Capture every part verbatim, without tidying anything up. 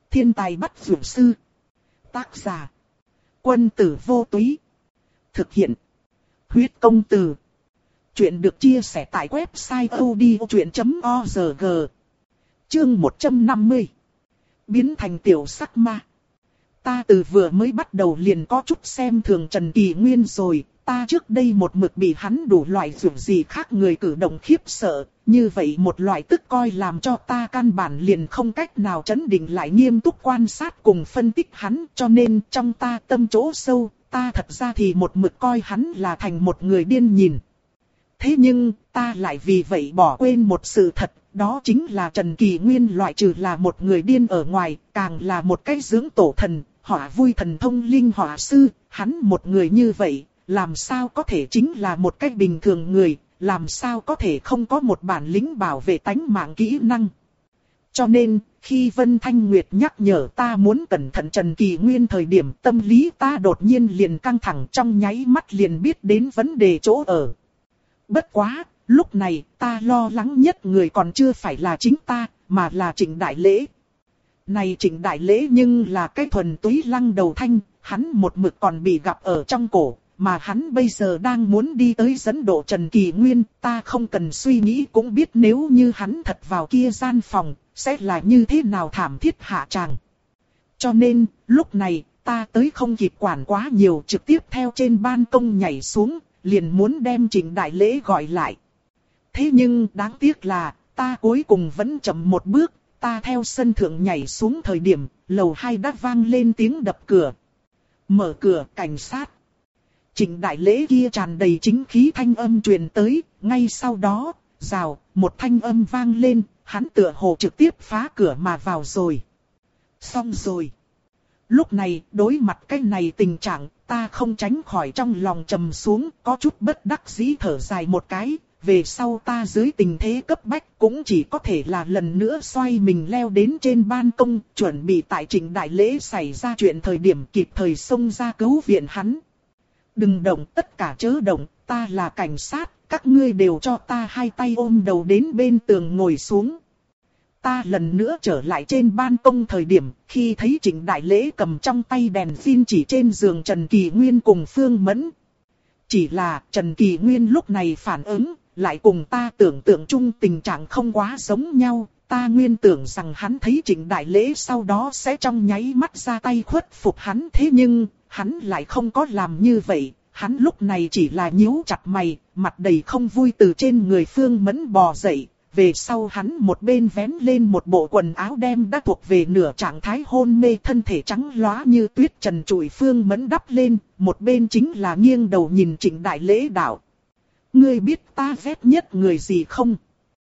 Thiên tài bắt dược sư. Tác giả. Quân tử vô túy. Thực hiện. Huyết công từ. Chuyện được chia sẻ tại website odchuyện chấm org. Chương một trăm năm mươi. Biến thành tiểu sắc ma. Ta từ vừa mới bắt đầu liền có chút xem thường Trần Kỳ Nguyên rồi. Ta trước đây một mực bị hắn đủ loại dụng gì khác người cử động khiếp sợ. Như vậy một loại tức coi làm cho ta căn bản liền không cách nào trấn định lại nghiêm túc quan sát cùng phân tích hắn. Cho nên trong ta tâm chỗ sâu, ta thật ra thì một mực coi hắn là thành một người điên nhìn. Thế nhưng, ta lại vì vậy bỏ quên một sự thật, đó chính là Trần Kỳ Nguyên loại trừ là một người điên ở ngoài, càng là một cái dưỡng tổ thần, họa vui thần thông linh họa sư, hắn một người như vậy, làm sao có thể chính là một cái bình thường người, làm sao có thể không có một bản lĩnh bảo vệ tánh mạng kỹ năng. Cho nên, khi Vân Thanh Nguyệt nhắc nhở ta muốn cẩn thận Trần Kỳ Nguyên thời điểm tâm lý ta đột nhiên liền căng thẳng trong nháy mắt liền biết đến vấn đề chỗ ở. Bất quá, lúc này ta lo lắng nhất người còn chưa phải là chính ta, mà là Trịnh Đại Lễ. Này Trịnh Đại Lễ nhưng là cái thuần túy lăng đầu thanh, hắn một mực còn bị gặp ở trong cổ, mà hắn bây giờ đang muốn đi tới dẫn độ Trần Kỳ Nguyên, ta không cần suy nghĩ cũng biết nếu như hắn thật vào kia gian phòng, sẽ là như thế nào thảm thiết hạ tràng. Cho nên, lúc này, ta tới không kịp quản quá nhiều trực tiếp theo trên ban công nhảy xuống, liền muốn đem Trịnh Đại Lễ gọi lại. Thế nhưng đáng tiếc là, ta cuối cùng vẫn chậm một bước, ta theo sân thượng nhảy xuống thời điểm, lầu hai đã vang lên tiếng đập cửa. Mở cửa, cảnh sát. Trịnh Đại Lễ kia tràn đầy chính khí thanh âm truyền tới, ngay sau đó, rào, một thanh âm vang lên, hắn tựa hồ trực tiếp phá cửa mà vào rồi. Xong rồi. Lúc này, đối mặt cái này tình trạng, ta không tránh khỏi trong lòng trầm xuống, có chút bất đắc dĩ thở dài một cái, về sau ta dưới tình thế cấp bách cũng chỉ có thể là lần nữa xoay mình leo đến trên ban công, chuẩn bị tại Trịnh Đại Lễ xảy ra chuyện thời điểm kịp thời xông ra cứu viện hắn. Đừng động, tất cả chớ động, ta là cảnh sát, các ngươi đều cho ta hai tay ôm đầu đến bên tường ngồi xuống. Ta lần nữa trở lại trên ban công thời điểm, khi thấy Trịnh Đại Lễ cầm trong tay đèn pin chỉ trên giường Trần Kỳ Nguyên cùng Phương Mẫn. Chỉ là Trần Kỳ Nguyên lúc này phản ứng, lại cùng ta tưởng tượng chung tình trạng không quá giống nhau. Ta nguyên tưởng rằng hắn thấy Trịnh Đại Lễ sau đó sẽ trong nháy mắt ra tay khuất phục hắn. Thế nhưng, hắn lại không có làm như vậy. Hắn lúc này chỉ là nhíu chặt mày, mặt đầy không vui từ trên người Phương Mẫn bò dậy. Về sau hắn một bên vén lên một bộ quần áo đem đã thuộc về nửa trạng thái hôn mê thân thể trắng lóa như tuyết trần trụi Phương Mẫn đắp lên, một bên chính là nghiêng đầu nhìn Trịnh Đại Lễ đạo. Ngươi biết ta ghét nhất người gì không?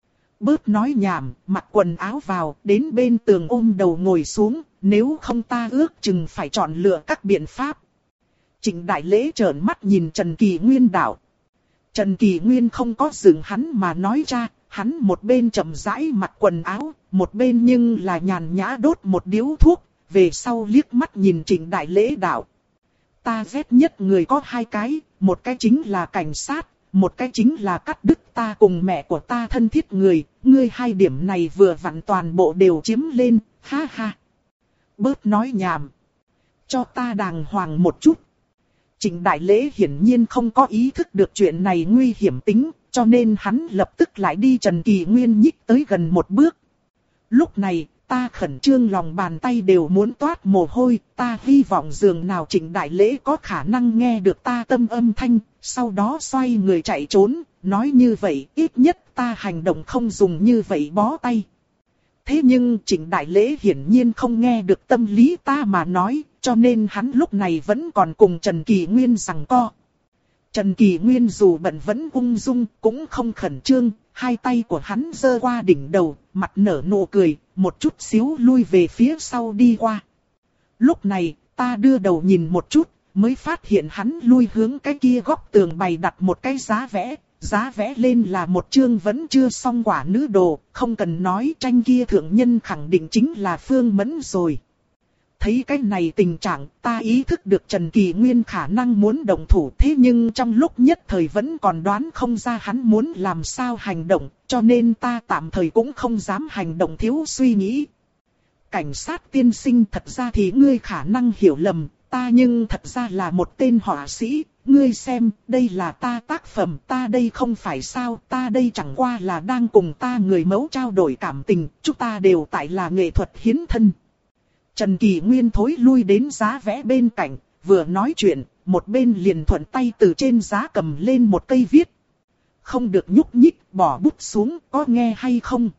Bớt nói nhảm, mặc quần áo vào, đến bên tường ôm đầu ngồi xuống, nếu không ta ước chừng phải chọn lựa các biện pháp. Trịnh Đại Lễ trợn mắt nhìn Trần Kỳ Nguyên đạo. Trần Kỳ Nguyên không có dừng hắn mà nói ra. Hắn một bên chậm rãi mặc quần áo, một bên nhưng là nhàn nhã đốt một điếu thuốc, về sau liếc mắt nhìn Trịnh Đại Lễ đạo. Ta ghét nhất người có hai cái, một cái chính là cảnh sát, một cái chính là cắt đứt ta cùng mẹ của ta thân thiết người, ngươi hai điểm này vừa vặn toàn bộ đều chiếm lên, ha ha. Bớt nói nhảm. Cho ta đàng hoàng một chút. Trịnh Đại Lễ hiển nhiên không có ý thức được chuyện này nguy hiểm tính. Cho nên hắn lập tức lại đi Trần Kỳ Nguyên nhích tới gần một bước. Lúc này, ta khẩn trương lòng bàn tay đều muốn toát mồ hôi. Ta hy vọng dường nào Trịnh Đại Lễ có khả năng nghe được ta tâm âm thanh. Sau đó xoay người chạy trốn. Nói như vậy, ít nhất ta hành động không dùng như vậy bó tay. Thế nhưng Trịnh Đại Lễ hiển nhiên không nghe được tâm lý ta mà nói. Cho nên hắn lúc này vẫn còn cùng Trần Kỳ Nguyên giằng co. Trần Kỳ Nguyên dù bận vẫn ung dung, cũng không khẩn trương, hai tay của hắn giơ qua đỉnh đầu, mặt nở nụ cười, một chút xíu lui về phía sau đi qua. Lúc này, ta đưa đầu nhìn một chút, mới phát hiện hắn lui hướng cái kia góc tường bày đặt một cái giá vẽ, giá vẽ lên là một chương vẫn chưa xong quả nữ đồ, không cần nói tranh kia thượng nhân khẳng định chính là Phương Mẫn rồi. Thấy cái này tình trạng, ta ý thức được Trần Kỳ Nguyên khả năng muốn động thủ, thế nhưng trong lúc nhất thời vẫn còn đoán không ra hắn muốn làm sao hành động, cho nên ta tạm thời cũng không dám hành động thiếu suy nghĩ. cảnh sát tiên sinh, thật ra thì ngươi khả năng hiểu lầm, ta nhưng thật ra là một tên họa sĩ, ngươi xem, đây là ta tác phẩm, ta đây không phải sao, ta đây chẳng qua là đang cùng ta người mẫu trao đổi cảm tình, chúng ta đều tại là nghệ thuật hiến thân. Trần Kỳ Nguyên thối lui đến giá vẽ bên cạnh, vừa nói chuyện, một bên liền thuận tay từ trên giá cầm lên một cây viết. Không được nhúc nhích, bỏ bút xuống, có nghe hay không?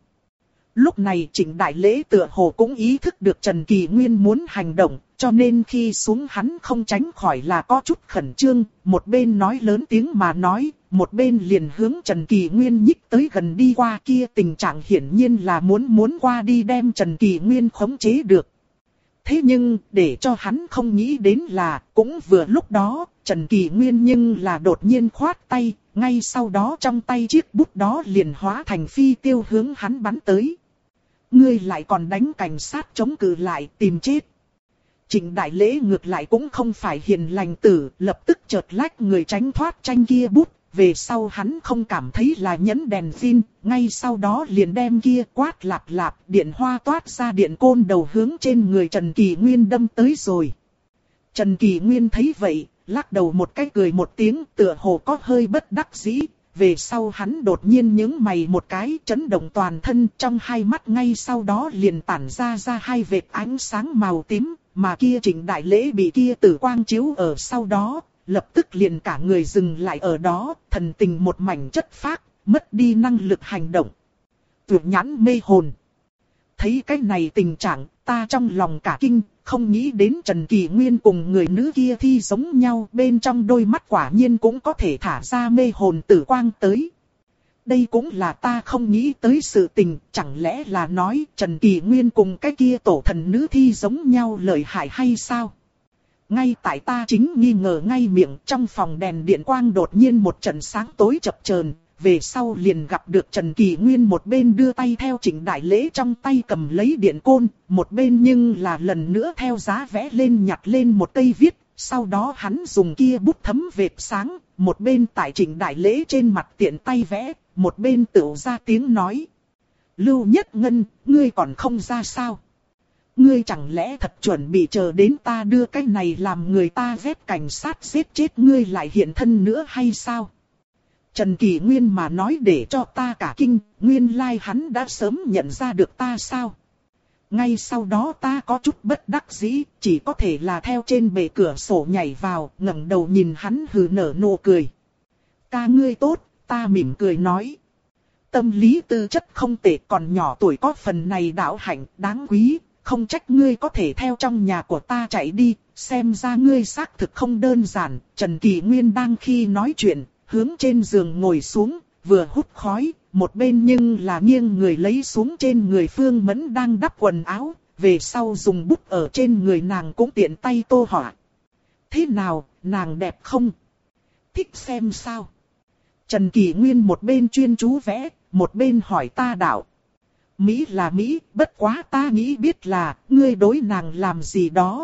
Lúc này Trịnh Đại Lễ tựa hồ cũng ý thức được Trần Kỳ Nguyên muốn hành động, cho nên khi xuống hắn không tránh khỏi là có chút khẩn trương, một bên nói lớn tiếng mà nói, một bên liền hướng Trần Kỳ Nguyên nhích tới gần đi qua, kia tình trạng hiển nhiên là muốn muốn qua đi đem Trần Kỳ Nguyên khống chế được. Thế nhưng, để cho hắn không nghĩ đến là, cũng vừa lúc đó, Trần Kỳ Nguyên nhưng là đột nhiên khoát tay, ngay sau đó trong tay chiếc bút đó liền hóa thành phi tiêu hướng hắn bắn tới. Ngươi lại còn đánh cảnh sát chống cự lại, tìm chết. Trịnh Đại Lễ ngược lại cũng không phải hiền lành tử, lập tức chợt lách người tránh thoát tranh kia bút. Về sau hắn không cảm thấy là nhấn đèn pin, ngay sau đó liền đem kia quát lạp lạp, điện hoa toát ra điện côn đầu hướng trên người Trần Kỳ Nguyên đâm tới rồi. Trần Kỳ Nguyên thấy vậy, lắc đầu một cái cười một tiếng, tựa hồ có hơi bất đắc dĩ. Về sau hắn đột nhiên nhướng mày một cái, chấn động toàn thân, trong hai mắt ngay sau đó liền tản ra ra hai vệt ánh sáng màu tím, mà kia Trịnh Đại Lễ bị kia tử quang chiếu ở sau đó, lập tức liền cả người dừng lại ở đó, thần tình một mảnh chất phác, mất đi năng lực hành động. Tuyệt nhãn mê hồn. Thấy cái này tình trạng, ta trong lòng cả kinh, không nghĩ đến Trần Kỳ Nguyên cùng người nữ kia thi giống nhau, bên trong đôi mắt quả nhiên cũng có thể thả ra mê hồn tử quang tới. Đây cũng là ta không nghĩ tới sự tình, chẳng lẽ là nói Trần Kỳ Nguyên cùng cái kia tổ thần nữ thi giống nhau lợi hại hay sao? Ngay tại ta chính nghi ngờ ngay miệng, trong phòng đèn điện quang đột nhiên một trận sáng tối chập chờn, về sau liền gặp được Trần Kỳ Nguyên một bên đưa tay theo Trịnh Đại Lễ trong tay cầm lấy điện côn, một bên nhưng là lần nữa theo giá vẽ lên nhặt lên một cây viết, sau đó hắn dùng kia bút thấm vệt sáng, một bên tại Trịnh Đại Lễ trên mặt tiện tay vẽ, một bên tựu ra tiếng nói. Lưu Nhất Ngân, ngươi còn không ra sao? Ngươi chẳng lẽ thật chuẩn bị chờ đến ta đưa cái này làm người ta ghét cảnh sát giết chết ngươi lại hiện thân nữa hay sao? Trần Kỳ Nguyên mà nói để cho ta cả kinh, nguyên lai like hắn đã sớm nhận ra được ta sao? Ngay sau đó ta có chút bất đắc dĩ, chỉ có thể là theo trên bệ cửa sổ nhảy vào, ngẩng đầu nhìn hắn hừ nở nụ cười. Ca ngươi tốt, ta mỉm cười nói. Tâm lý tư chất không tệ, còn nhỏ tuổi có phần này đạo hạnh đáng quý. Không trách ngươi có thể theo trong nhà của ta chạy đi, xem ra ngươi xác thực không đơn giản. Trần Kỳ Nguyên đang khi nói chuyện, hướng trên giường ngồi xuống, vừa hút khói, một bên nhưng là nghiêng người lấy xuống trên người Phương Mẫn đang đắp quần áo, về sau dùng bút ở trên người nàng cũng tiện tay tô họa. Thế nào, nàng đẹp không? Thích xem sao? Trần Kỳ Nguyên một bên chuyên chú vẽ, một bên hỏi ta đạo. Mỹ là Mỹ, bất quá ta nghĩ biết là, ngươi đối nàng làm gì đó.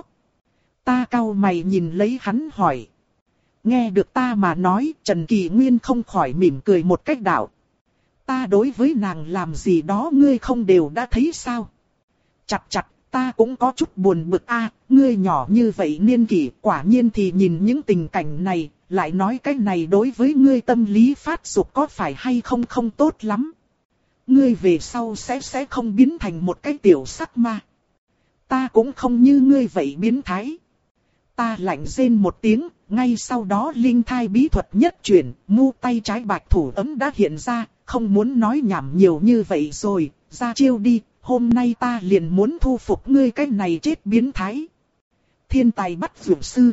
Ta cau mày nhìn lấy hắn hỏi. Nghe được ta mà nói, Trần Kỳ Nguyên không khỏi mỉm cười một cách đạo. Ta đối với nàng làm gì đó ngươi không đều đã thấy sao? Chặt chặt, ta cũng có chút buồn bực a, ngươi nhỏ như vậy niên kỷ, quả nhiên thì nhìn những tình cảnh này, lại nói cái này đối với ngươi tâm lý phát dục có phải hay không không tốt lắm. Ngươi về sau sẽ sẽ không biến thành một cái tiểu sắc ma. Ta cũng không như ngươi vậy biến thái. Ta lạnh rên một tiếng, ngay sau đó linh thai bí thuật nhất chuyển, mu tay trái bạch thủ ấm đã hiện ra, không muốn nói nhảm nhiều như vậy rồi, ra chiêu đi, hôm nay ta liền muốn thu phục ngươi cái này chết biến thái. Thiên tài bắt dược sư.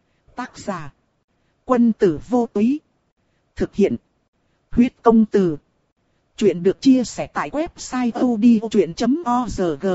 Tác giả. Quân tử vô túy. Thực hiện. Huyết công từ. Chuyện được chia sẻ tại website odchuyện chấm org.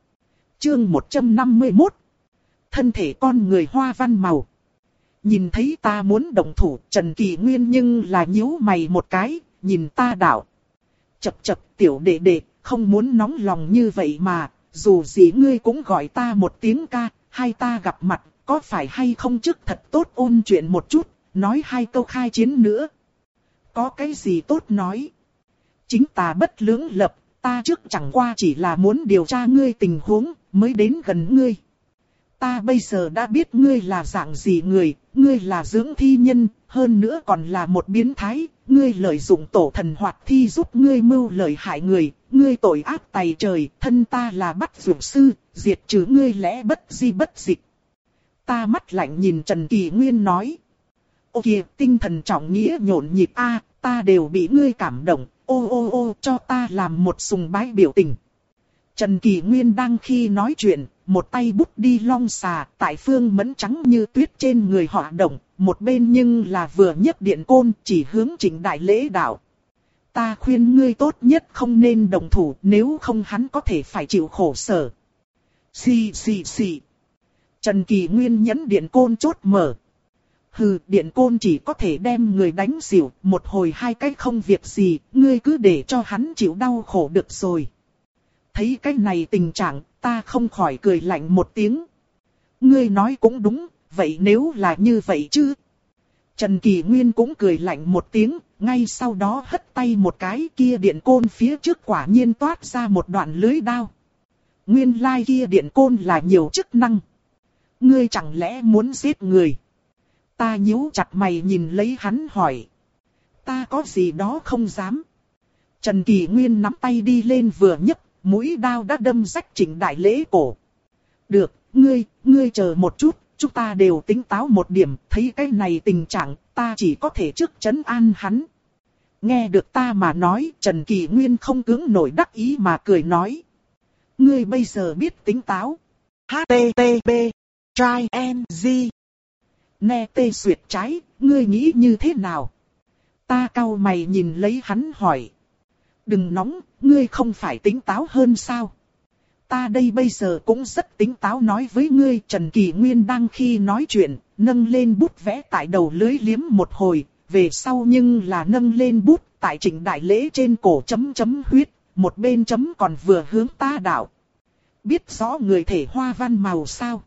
Chương một trăm năm mươi mốt. Thân thể con người hoa văn màu. Nhìn thấy ta muốn động thủ, Trần Kỳ Nguyên nhưng là nhíu mày một cái, nhìn ta đạo. Chập chập tiểu đệ đệ, không muốn nóng lòng như vậy mà, dù gì ngươi cũng gọi ta một tiếng ca, hai ta gặp mặt, có phải hay không trước thật tốt ôn chuyện một chút, nói hai câu khai chiến nữa. Có cái gì tốt nói? Chính ta bất lưỡng lập, ta trước chẳng qua chỉ là muốn điều tra ngươi tình huống, mới đến gần ngươi. Ta bây giờ đã biết ngươi là dạng gì người, ngươi là dưỡng thi nhân, hơn nữa còn là một biến thái, ngươi lợi dụng tổ thần hoạt thi giúp ngươi mưu lợi hại người, ngươi tội ác tày trời, thân ta là bắt dược sư, diệt trừ ngươi lẽ bất di bất dịch. Ta mắt lạnh nhìn Trần Kỳ Nguyên nói. Ô kìa, tinh thần trọng nghĩa nhộn nhịp a, ta đều bị ngươi cảm động, ô ô ô cho ta làm một sùng bái biểu tình. Trần Kỳ Nguyên đang khi nói chuyện, một tay bút đi long xà, tại phương mẫn trắng như tuyết trên người họ động, một bên nhưng là vừa nhấc điện côn chỉ hướng Trịnh Đại Lễ đạo. Ta khuyên ngươi tốt nhất không nên động thủ, nếu không hắn có thể phải chịu khổ sở. Xì xì xì. Trần Kỳ Nguyên nhấn điện côn chốt mở. Hừ, điện côn chỉ có thể đem người đánh xỉu, một hồi hai cách không việc gì, ngươi cứ để cho hắn chịu đau khổ được rồi. Thấy cái này tình trạng, ta không khỏi cười lạnh một tiếng. Ngươi nói cũng đúng, vậy nếu là như vậy chứ? Trần Kỳ Nguyên cũng cười lạnh một tiếng, ngay sau đó hất tay một cái, kia điện côn phía trước quả nhiên toát ra một đoạn lưới đao. Nguyên lai kia điện côn là nhiều chức năng. Ngươi chẳng lẽ muốn giết người? Ta nhíu chặt mày nhìn lấy hắn hỏi. Ta có gì đó không dám. Trần Kỳ Nguyên nắm tay đi lên vừa nhấc, mũi đao đã đâm rách Trịnh Đại Lễ cổ. Được, ngươi, ngươi chờ một chút, chúng ta đều tính táo một điểm, thấy cái này tình trạng, ta chỉ có thể trước trấn an hắn. Nghe được ta mà nói, Trần Kỳ Nguyên không cưỡng nổi đắc ý mà cười nói. Ngươi bây giờ biết tính táo. hát tê tê pê Try and Z. Nè tê xuyệt trái, ngươi nghĩ như thế nào? Ta cau mày nhìn lấy hắn hỏi. Đừng nóng, ngươi không phải tính táo hơn sao? Ta đây bây giờ cũng rất tính táo nói với ngươi. Trần Kỳ Nguyên đang khi nói chuyện, nâng lên bút vẽ tại đầu lưới liếm một hồi, về sau nhưng là nâng lên bút tại Trịnh Đại Lễ trên cổ chấm chấm huyết, một bên chấm còn vừa hướng ta đạo. Biết rõ người thể hoa văn màu sao?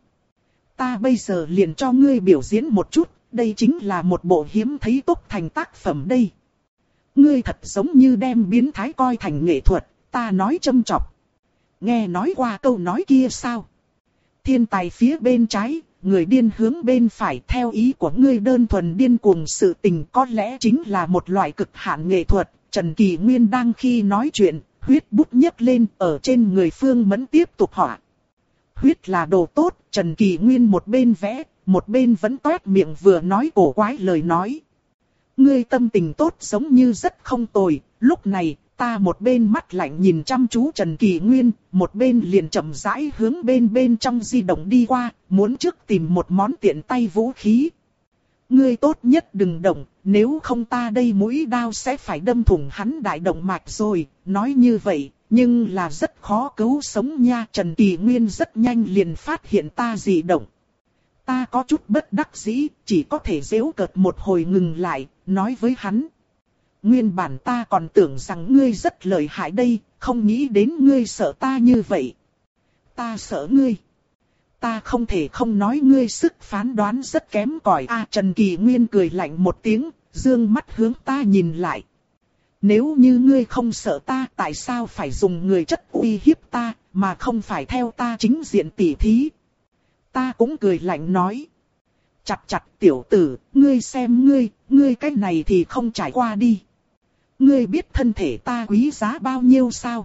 Ta bây giờ liền cho ngươi biểu diễn một chút, đây chính là một bộ hiếm thấy tốt thành tác phẩm đây. Ngươi thật giống như đem biến thái coi thành nghệ thuật, ta nói châm chọc. Nghe nói qua câu nói kia sao? Thiên tài phía bên trái, người điên hướng bên phải, theo ý của ngươi đơn thuần điên cuồng sự tình có lẽ chính là một loại cực hạn nghệ thuật. Trần Kỳ Nguyên đang khi nói chuyện, huyết bút nhấc lên ở trên người Phương Mẫn tiếp tục họa. Huyết là đồ tốt, Trần Kỳ Nguyên một bên vẽ, một bên vẫn toét miệng vừa nói cổ quái lời nói. Ngươi tâm tình tốt giống như rất không tồi, lúc này, ta một bên mắt lạnh nhìn chăm chú Trần Kỳ Nguyên, một bên liền chậm rãi hướng bên bên trong di động đi qua, muốn trước tìm một món tiện tay vũ khí. Ngươi tốt nhất đừng động, nếu không ta đây mũi đao sẽ phải đâm thủng hắn đại động mạch rồi, nói như vậy, nhưng là rất khó cứu sống nha. Trần Kỳ Nguyên rất nhanh liền phát hiện ta dị động. Ta có chút bất đắc dĩ, chỉ có thể giễu cợt một hồi ngừng lại, nói với hắn. Nguyên bản ta còn tưởng rằng ngươi rất lợi hại đây, không nghĩ đến ngươi sợ ta như vậy. Ta sợ ngươi. Ta không thể không nói ngươi sức phán đoán rất kém cỏi a. À, Trần Kỳ Nguyên cười lạnh một tiếng, dương mắt hướng ta nhìn lại. Nếu như ngươi không sợ ta, tại sao phải dùng người chất uy hiếp ta, mà không phải theo ta chính diện tỉ thí? Ta cũng cười lạnh nói. Chặt chặt tiểu tử, ngươi xem ngươi, ngươi cái này thì không trải qua đi. Ngươi biết thân thể ta quý giá bao nhiêu sao?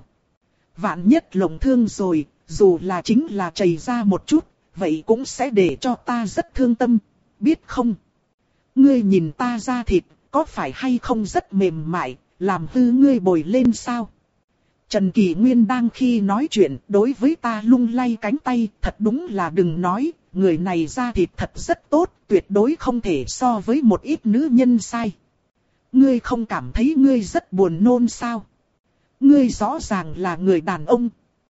Vạn nhất lộng thương rồi, dù là chính là chảy ra một chút, vậy cũng sẽ để cho ta rất thương tâm, biết không? Ngươi nhìn ta da thịt, có phải hay không rất mềm mại, làm hư ngươi bồi lên sao? Trần Kỳ Nguyên đang khi nói chuyện, đối với ta lung lay cánh tay, thật đúng là đừng nói, người này da thịt thật rất tốt, tuyệt đối không thể so với một ít nữ nhân sai. Ngươi không cảm thấy ngươi rất buồn nôn sao? Ngươi rõ ràng là người đàn ông.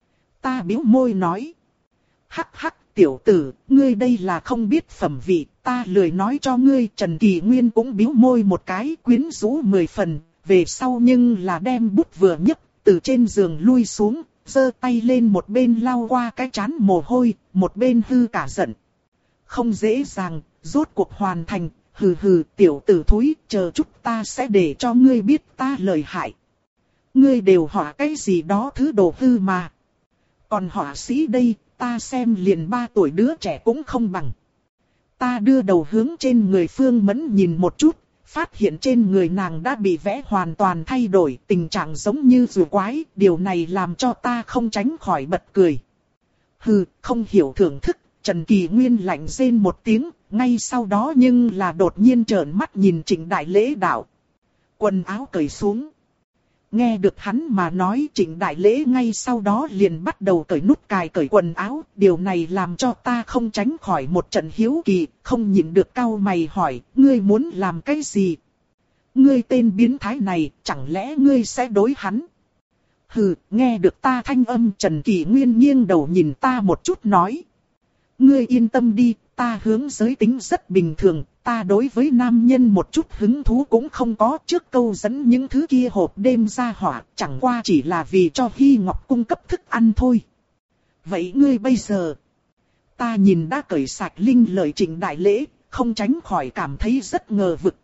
Ta bĩu môi nói. Hắc hắc tiểu tử, ngươi đây là không biết phẩm vị, ta lười nói cho ngươi. Trần Kỳ Nguyên cũng bĩu môi một cái, quyến rũ mười phần, về sau nhưng là đem bút vừa nhấc, từ trên giường lui xuống, giơ tay lên một bên lau qua cái trán mồ hôi, một bên hư cả giận. Không dễ dàng, rốt cuộc hoàn thành, hừ hừ tiểu tử thúi, chờ chút ta sẽ để cho ngươi biết ta lợi hại. Ngươi đều họa cái gì đó thứ đồ hư mà. Còn họa sĩ đây, ta xem liền ba tuổi đứa trẻ cũng không bằng. Ta đưa đầu hướng trên người Phương Mẫn nhìn một chút, phát hiện trên người nàng đã bị vẽ hoàn toàn thay đổi, tình trạng giống như rùa quái, điều này làm cho ta không tránh khỏi bật cười. Hừ, không hiểu thưởng thức, Trần Kỳ Nguyên lạnh rên một tiếng, ngay sau đó nhưng là đột nhiên trợn mắt nhìn Trịnh Đại Lễ đạo. Quần áo cởi xuống. Nghe được hắn mà nói, Trịnh Đại Lễ ngay sau đó liền bắt đầu cởi nút cài cởi quần áo, điều này làm cho ta không tránh khỏi một trận hiếu kỳ, không nhịn được cau mày hỏi, ngươi muốn làm cái gì? Ngươi tên biến thái này, chẳng lẽ ngươi sẽ đối hắn? Hừ, nghe được ta thanh âm, Trần Kỳ Nguyên nghiêng đầu nhìn ta một chút nói. Ngươi yên tâm đi, ta hướng giới tính rất bình thường, ta đối với nam nhân một chút hứng thú cũng không có, trước câu dẫn những thứ kia hộp đêm ra hỏa, chẳng qua chỉ là vì cho Hy Ngọc cung cấp thức ăn thôi. Vậy ngươi bây giờ, ta nhìn đã cởi sạch linh lợi Trịnh Đại Lễ, không tránh khỏi cảm thấy rất ngờ vực.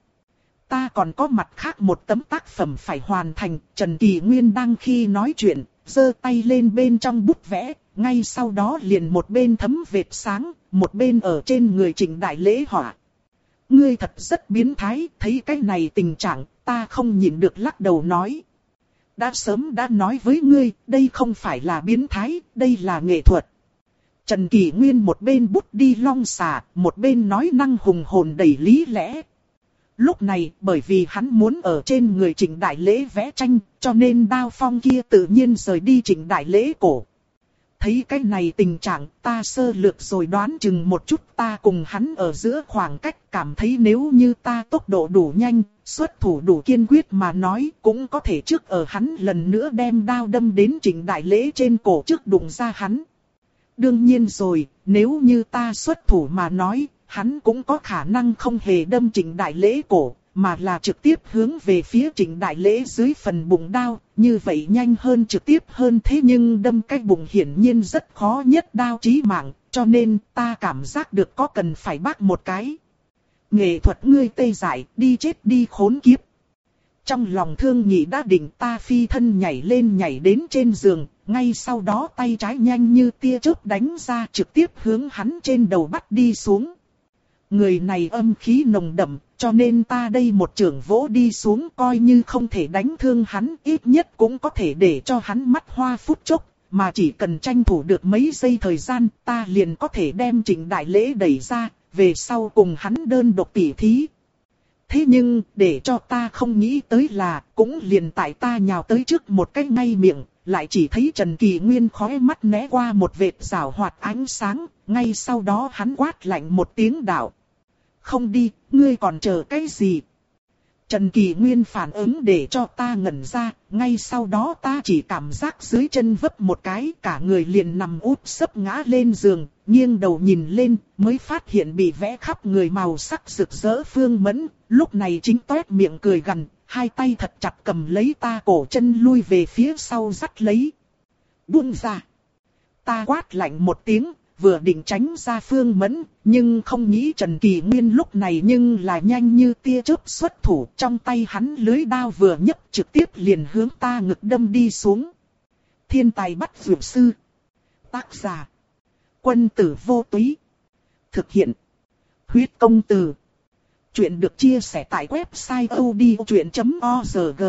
Ta còn có mặt khác một tấm tác phẩm phải hoàn thành, Trần Kỳ Nguyên đang khi nói chuyện, giơ tay lên bên trong bút vẽ, ngay sau đó liền một bên thấm vệt sáng, một bên ở trên người Trịnh Đại Lễ họa. Ngươi thật rất biến thái, thấy cái này tình trạng, ta không nhịn được lắc đầu nói. Đã sớm đã nói với ngươi, đây không phải là biến thái, đây là nghệ thuật. Trần Kỳ Nguyên một bên bút đi long xà, một bên nói năng hùng hồn đầy lý lẽ. Lúc này, bởi vì hắn muốn ở trên người Trịnh Đại Lễ vẽ tranh, cho nên đao phong kia tự nhiên rời đi Trịnh Đại Lễ cổ. Thấy cái này tình trạng, ta sơ lược rồi đoán chừng một chút, ta cùng hắn ở giữa khoảng cách, cảm thấy nếu như ta tốc độ đủ nhanh, xuất thủ đủ kiên quyết mà nói, cũng có thể trước ở hắn lần nữa đem đao đâm đến Trịnh Đại Lễ trên cổ trước đụng ra hắn. Đương nhiên rồi, nếu như ta xuất thủ mà nói, hắn cũng có khả năng không hề đâm Trịnh Đại Lễ cổ, mà là trực tiếp hướng về phía Trịnh Đại Lễ dưới phần bụng đao, như vậy nhanh hơn trực tiếp hơn, thế nhưng đâm cái bụng hiển nhiên rất khó nhất đao chí mạng, cho nên ta cảm giác được có cần phải bác một cái. Nghệ thuật ngươi tê dại, đi chết đi khốn kiếp. Trong lòng thương nhị đã định, ta phi thân nhảy lên nhảy đến trên giường, ngay sau đó tay trái nhanh như tia chớp đánh ra, trực tiếp hướng hắn trên đầu bắt đi xuống. Người này âm khí nồng đậm, cho nên ta đây một chưởng vỗ đi xuống, coi như không thể đánh thương hắn, ít nhất cũng có thể để cho hắn mắt hoa phút chốc, mà chỉ cần tranh thủ được mấy giây thời gian, ta liền có thể đem Trịnh Đại Lễ đẩy ra, về sau cùng hắn đơn độc tỉ thí. Thế nhưng, để cho ta không nghĩ tới là, cũng liền tại ta nhào tới trước một cái ngay miệng, lại chỉ thấy Trần Kỳ Nguyên khóe mắt né qua một vệt rảo hoạt ánh sáng, ngay sau đó hắn quát lạnh một tiếng đạo. Không đi, ngươi còn chờ cái gì? Trần Kỳ Nguyên phản ứng để cho ta ngẩn ra, ngay sau đó ta chỉ cảm giác dưới chân vấp một cái, cả người liền nằm úp sấp ngã lên giường, nghiêng đầu nhìn lên, mới phát hiện bị vẽ khắp người màu sắc rực rỡ Phương Mẫn, lúc này chính toét miệng cười gằn, hai tay thật chặt cầm lấy ta cổ chân lui về phía sau dắt lấy. Buông ra. Ta quát lạnh một tiếng, vừa định tránh ra Phương Mẫn, nhưng không nghĩ Trần Kỳ Nguyên lúc này nhưng là nhanh như tia chớp xuất thủ, trong tay hắn lưới đao vừa nhấc trực tiếp liền hướng ta ngực đâm đi xuống. Thiên tài bắt dược sư. Tác giả. Quân tử vô túy. Thực hiện. Huyết công từ. Chuyện được chia sẻ tại website odchuyện chấm org.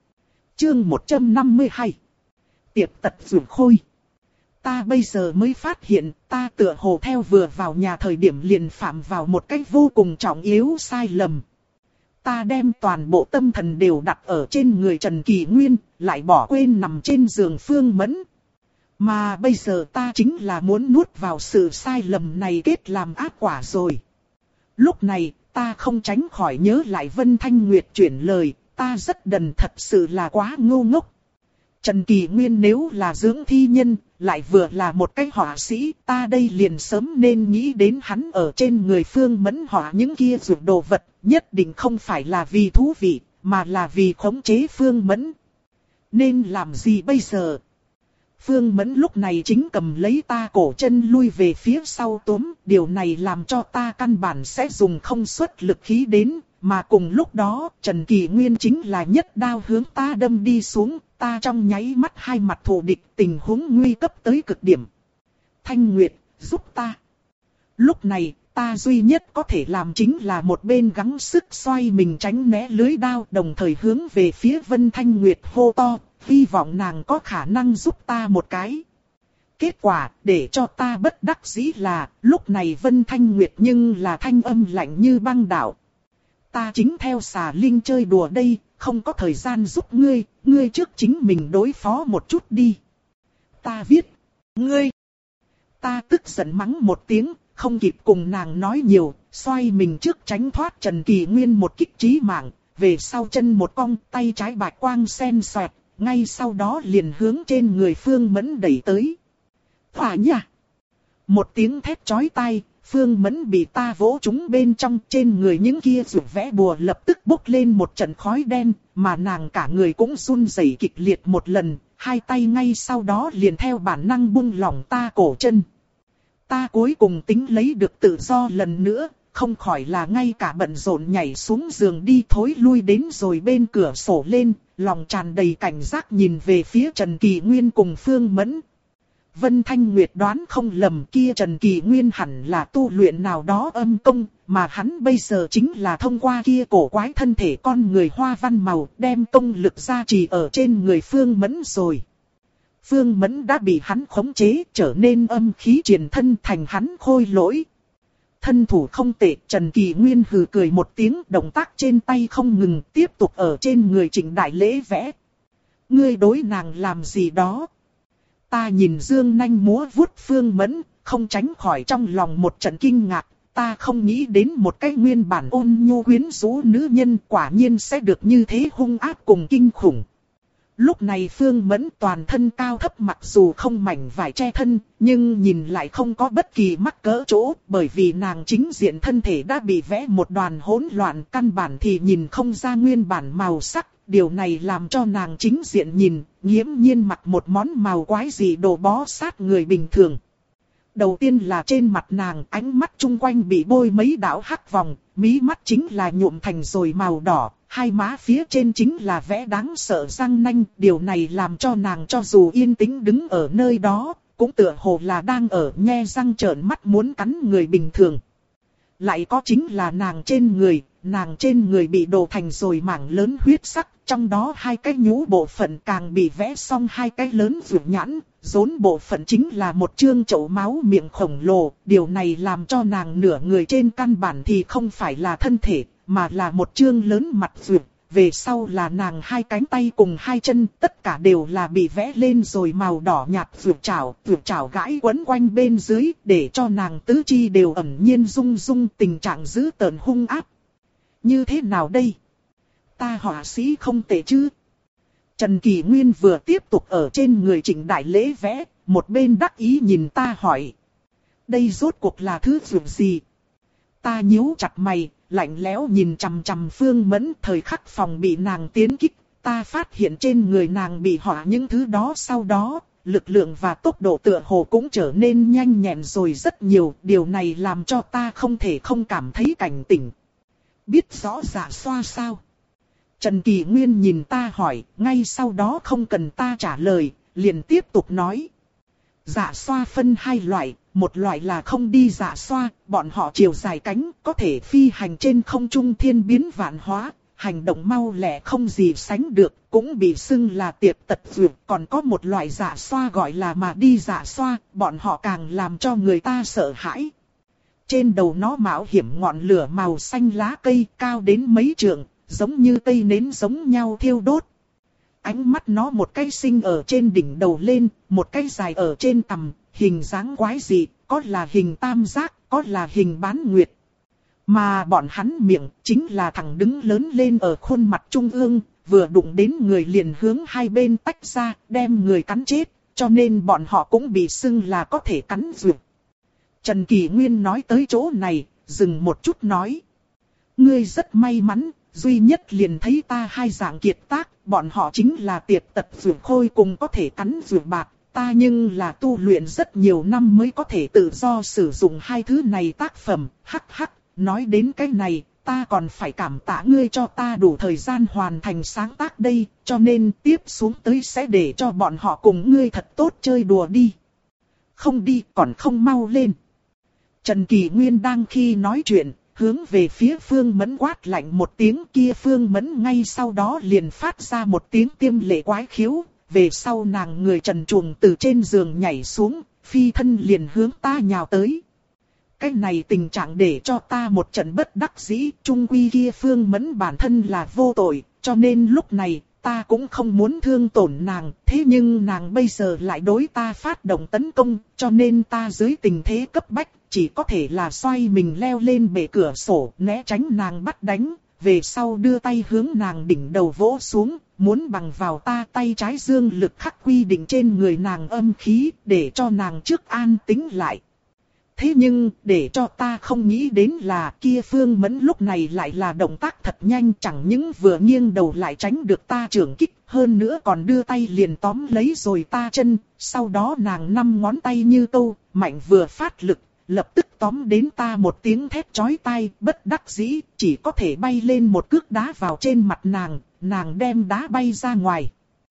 Chương một trăm năm mươi hai. Tiệp tật dược khôi. Ta bây giờ mới phát hiện, ta tựa hồ theo vừa vào nhà thời điểm liền phạm vào một cách vô cùng trọng yếu sai lầm. Ta đem toàn bộ tâm thần đều đặt ở trên người Trần Kỳ Nguyên, lại bỏ quên nằm trên giường Phương Mẫn. Mà bây giờ ta chính là muốn nuốt vào sự sai lầm này kết làm ác quả rồi. Lúc này, ta không tránh khỏi nhớ lại Vân Thanh Nguyệt chuyển lời, ta rất đần, thật sự là quá ngu ngốc. Trần Kỳ Nguyên nếu là dưỡng thi nhân, lại vừa là một cái họa sĩ, ta đây liền sớm nên nghĩ đến hắn ở trên người Phương Mẫn họa những kia dụng đồ vật, nhất định không phải là vì thú vị, mà là vì khống chế Phương Mẫn. Nên làm gì bây giờ? Phương Mẫn lúc này chính cầm lấy ta cổ chân lui về phía sau túm, điều này làm cho ta căn bản sẽ dùng không xuất lực khí đến, mà cùng lúc đó Trần Kỳ Nguyên chính là nhất đao hướng ta đâm đi xuống, ta trong nháy mắt hai mặt thù địch, tình huống nguy cấp tới cực điểm. Thanh Nguyệt, giúp ta. Lúc này, ta duy nhất có thể làm chính là một bên gắng sức xoay mình tránh né lưới đao, đồng thời hướng về phía Vân Thanh Nguyệt hô to, hy vọng nàng có khả năng giúp ta một cái. Kết quả, để cho ta bất đắc dĩ là, lúc này Vân Thanh Nguyệt nhưng là thanh âm lạnh như băng đạo. Ta chính theo xà linh chơi đùa đây, không có thời gian giúp ngươi, ngươi trước chính mình đối phó một chút đi. Ta viết, ngươi. Ta tức giận mắng một tiếng, không kịp cùng nàng nói nhiều, xoay mình trước tránh thoát Trần Kỳ Nguyên một kích chí mạng, về sau chân một cong, tay trái bạch quang sen xoẹt, ngay sau đó liền hướng trên người Phương Mẫn đẩy tới. Hỏa nha! Một tiếng thét chói tai, Phương Mẫn bị ta vỗ trúng bên trong, trên người những kia rượu vẽ bùa lập tức bốc lên một trận khói đen, mà nàng cả người cũng run rẩy kịch liệt một lần, hai tay ngay sau đó liền theo bản năng buông lỏng ta cổ chân. Ta cuối cùng tính lấy được tự do lần nữa, không khỏi là ngay cả bận rộn nhảy xuống giường đi thối lui đến rồi bên cửa sổ lên, lòng tràn đầy cảnh giác nhìn về phía Trần Kỳ Nguyên cùng Phương Mẫn. Vân Thanh Nguyệt đoán không lầm, kia Trần Kỳ Nguyên hẳn là tu luyện nào đó âm công, mà hắn bây giờ chính là thông qua kia cổ quái thân thể con người hoa văn màu, đem công lực gia trì ở trên người Phương Mẫn rồi. Phương Mẫn đã bị hắn khống chế, trở nên âm khí truyền thân thành hắn khôi lỗi. Thân thủ không tệ, Trần Kỳ Nguyên hừ cười một tiếng, động tác trên tay không ngừng, tiếp tục ở trên người Trịnh Đại Lễ vẽ. Ngươi đối nàng làm gì đó? Ta nhìn dương nanh múa vuốt Phương Mẫn, không tránh khỏi trong lòng một trận kinh ngạc. Ta không nghĩ đến một cái nguyên bản ôn nhu quyến rũ nữ nhân quả nhiên sẽ được như thế hung ác cùng kinh khủng. Lúc này Phương Mẫn toàn thân cao thấp mặc dù không mảnh vải che thân, nhưng nhìn lại không có bất kỳ mắc cỡ chỗ, bởi vì nàng chính diện thân thể đã bị vẽ một đoàn hỗn loạn, căn bản thì nhìn không ra nguyên bản màu sắc. Điều này làm cho nàng chính diện nhìn, nghiễm nhiên mặc một món màu quái dị đồ bó sát người bình thường. Đầu tiên là trên mặt nàng, ánh mắt chung quanh bị bôi mấy đạo hắc vòng, mí mắt chính là nhuộm thành rồi màu đỏ, hai má phía trên chính là vẽ đáng sợ răng nanh. Điều này làm cho nàng cho dù yên tĩnh đứng ở nơi đó, cũng tựa hồ là đang ở nhe răng trợn mắt muốn cắn người bình thường. Lại có chính là nàng trên người, nàng trên người bị đổ thành rồi mảng lớn huyết sắc, trong đó hai cái nhũ bộ phận càng bị vẽ xong hai cái lớn vượt nhãn, rốn bộ phận chính là một trương chậu máu miệng khổng lồ. Điều này làm cho nàng nửa người trên căn bản thì không phải là thân thể, mà là một trương lớn mặt vượt. Về sau là nàng hai cánh tay cùng hai chân, tất cả đều là bị vẽ lên rồi màu đỏ nhạt vượt chảo, vượt chảo gãi quấn quanh bên dưới, để cho nàng tứ chi đều ẩn nhiên rung rung, tình trạng dữ tợn hung ác. Như thế nào đây? Ta họa sĩ không tệ chứ? Trần Kỳ Nguyên vừa tiếp tục ở trên người Trịnh Đại Lễ vẽ, một bên đắc ý nhìn ta hỏi. Đây rốt cuộc là thứ vượt gì? Ta nhíu chặt mày, lạnh lẽo nhìn chằm chằm Phương Mẫn, thời khắc phòng bị nàng tiến kích. Ta phát hiện trên người nàng bị họa những thứ đó, sau đó, lực lượng và tốc độ tựa hồ cũng trở nên nhanh nhẹn rồi rất nhiều. Điều này làm cho ta không thể không cảm thấy cảnh tỉnh. Biết rõ Dạ Xoa sao? Trần Kỳ Nguyên nhìn ta hỏi, ngay sau đó không cần ta trả lời, liền tiếp tục nói. Dạ Xoa phân hai loại, một loại là không đi dạ xoa, bọn họ chiều dài cánh, có thể phi hành trên không trung thiên biến vạn hóa, hành động mau lẹ không gì sánh được, cũng bị xưng là tiệp tật dược. Còn có một loại dạ xoa gọi là mà đi dạ xoa, bọn họ càng làm cho người ta sợ hãi. Trên đầu nó mạo hiểm ngọn lửa màu xanh lá cây cao đến mấy trượng, giống như cây nến giống nhau thiêu đốt. Ánh mắt nó một cái sinh ở trên đỉnh đầu lên, một cái dài ở trên cằm, hình dáng quái dị, có là hình tam giác, có là hình bán nguyệt. Mà bọn hắn miệng chính là thẳng đứng lớn lên ở khuôn mặt trung ương, vừa đụng đến người liền hướng hai bên tách ra, đem người cắn chết, cho nên bọn họ cũng bị xưng là có thể cắn dược. Trần Kỳ Nguyên nói tới chỗ này, dừng một chút nói. Ngươi rất may mắn, duy nhất liền thấy ta hai dạng kiệt tác, bọn họ chính là tiệp tật dược khôi cùng có thể cắn dược bạc. Ta nhưng là tu luyện rất nhiều năm mới có thể tự do sử dụng hai thứ này tác phẩm, hắc hắc, nói đến cái này, ta còn phải cảm tạ ngươi cho ta đủ thời gian hoàn thành sáng tác đây, cho nên tiếp xuống tới sẽ để cho bọn họ cùng ngươi thật tốt chơi đùa đi. Không đi còn không mau lên. Trần Kỳ Nguyên đang khi nói chuyện, hướng về phía Phương Mẫn quát lạnh một tiếng, kia Phương Mẫn ngay sau đó liền phát ra một tiếng tiêm lệ quái khiếu, về sau nàng người trần truồng từ trên giường nhảy xuống, phi thân liền hướng ta nhào tới. Cái này tình trạng để cho ta một trận bất đắc dĩ, chung quy kia Phương Mẫn bản thân là vô tội, cho nên lúc này ta cũng không muốn thương tổn nàng, thế nhưng nàng bây giờ lại đối ta phát động tấn công, cho nên ta dưới tình thế cấp bách, chỉ có thể là xoay mình leo lên bệ cửa sổ, né tránh nàng bắt đánh, về sau đưa tay hướng nàng đỉnh đầu vỗ xuống, muốn bằng vào ta tay trái dương lực khắc quy định trên người nàng âm khí, để cho nàng trước an tĩnh lại. Thế nhưng, để cho ta không nghĩ đến là kia Phương Mẫn lúc này lại là động tác thật nhanh, chẳng những vừa nghiêng đầu lại tránh được ta chưởng kích, hơn nữa còn đưa tay liền tóm lấy rồi ta chân, sau đó nàng năm ngón tay như câu, mạnh vừa phát lực, lập tức tóm đến ta một tiếng thét chói tai, bất đắc dĩ, chỉ có thể bay lên một cước đá vào trên mặt nàng, nàng đem đá bay ra ngoài.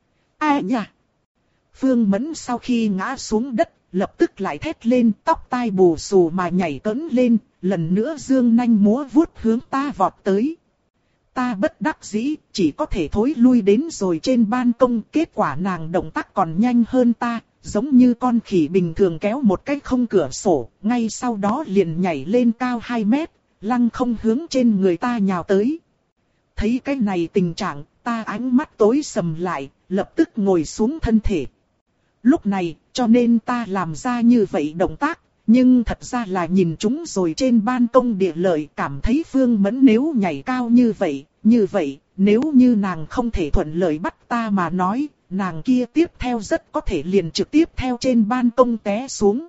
A nha! Phương Mẫn sau khi ngã xuống đất, lập tức lại thét lên, tóc tai bù xù mà nhảy cẫng lên, lần nữa dương nanh múa vuốt hướng ta vọt tới. Ta bất đắc dĩ, chỉ có thể thối lui đến rồi trên ban công, kết quả nàng động tác còn nhanh hơn ta, giống như con khỉ bình thường kéo một cái không cửa sổ, ngay sau đó liền nhảy lên cao hai mét, lăng không hướng trên người ta nhào tới. Thấy cái này tình trạng, ta ánh mắt tối sầm lại, lập tức ngồi xuống thân thể. Lúc này, cho nên ta làm ra như vậy động tác, nhưng thật ra là nhìn chúng rồi trên ban công địa lợi, cảm thấy Phương Mẫn nếu nhảy cao như vậy, như vậy, nếu như nàng không thể thuận lợi bắt ta mà nói, nàng kia tiếp theo rất có thể liền trực tiếp theo trên ban công té xuống.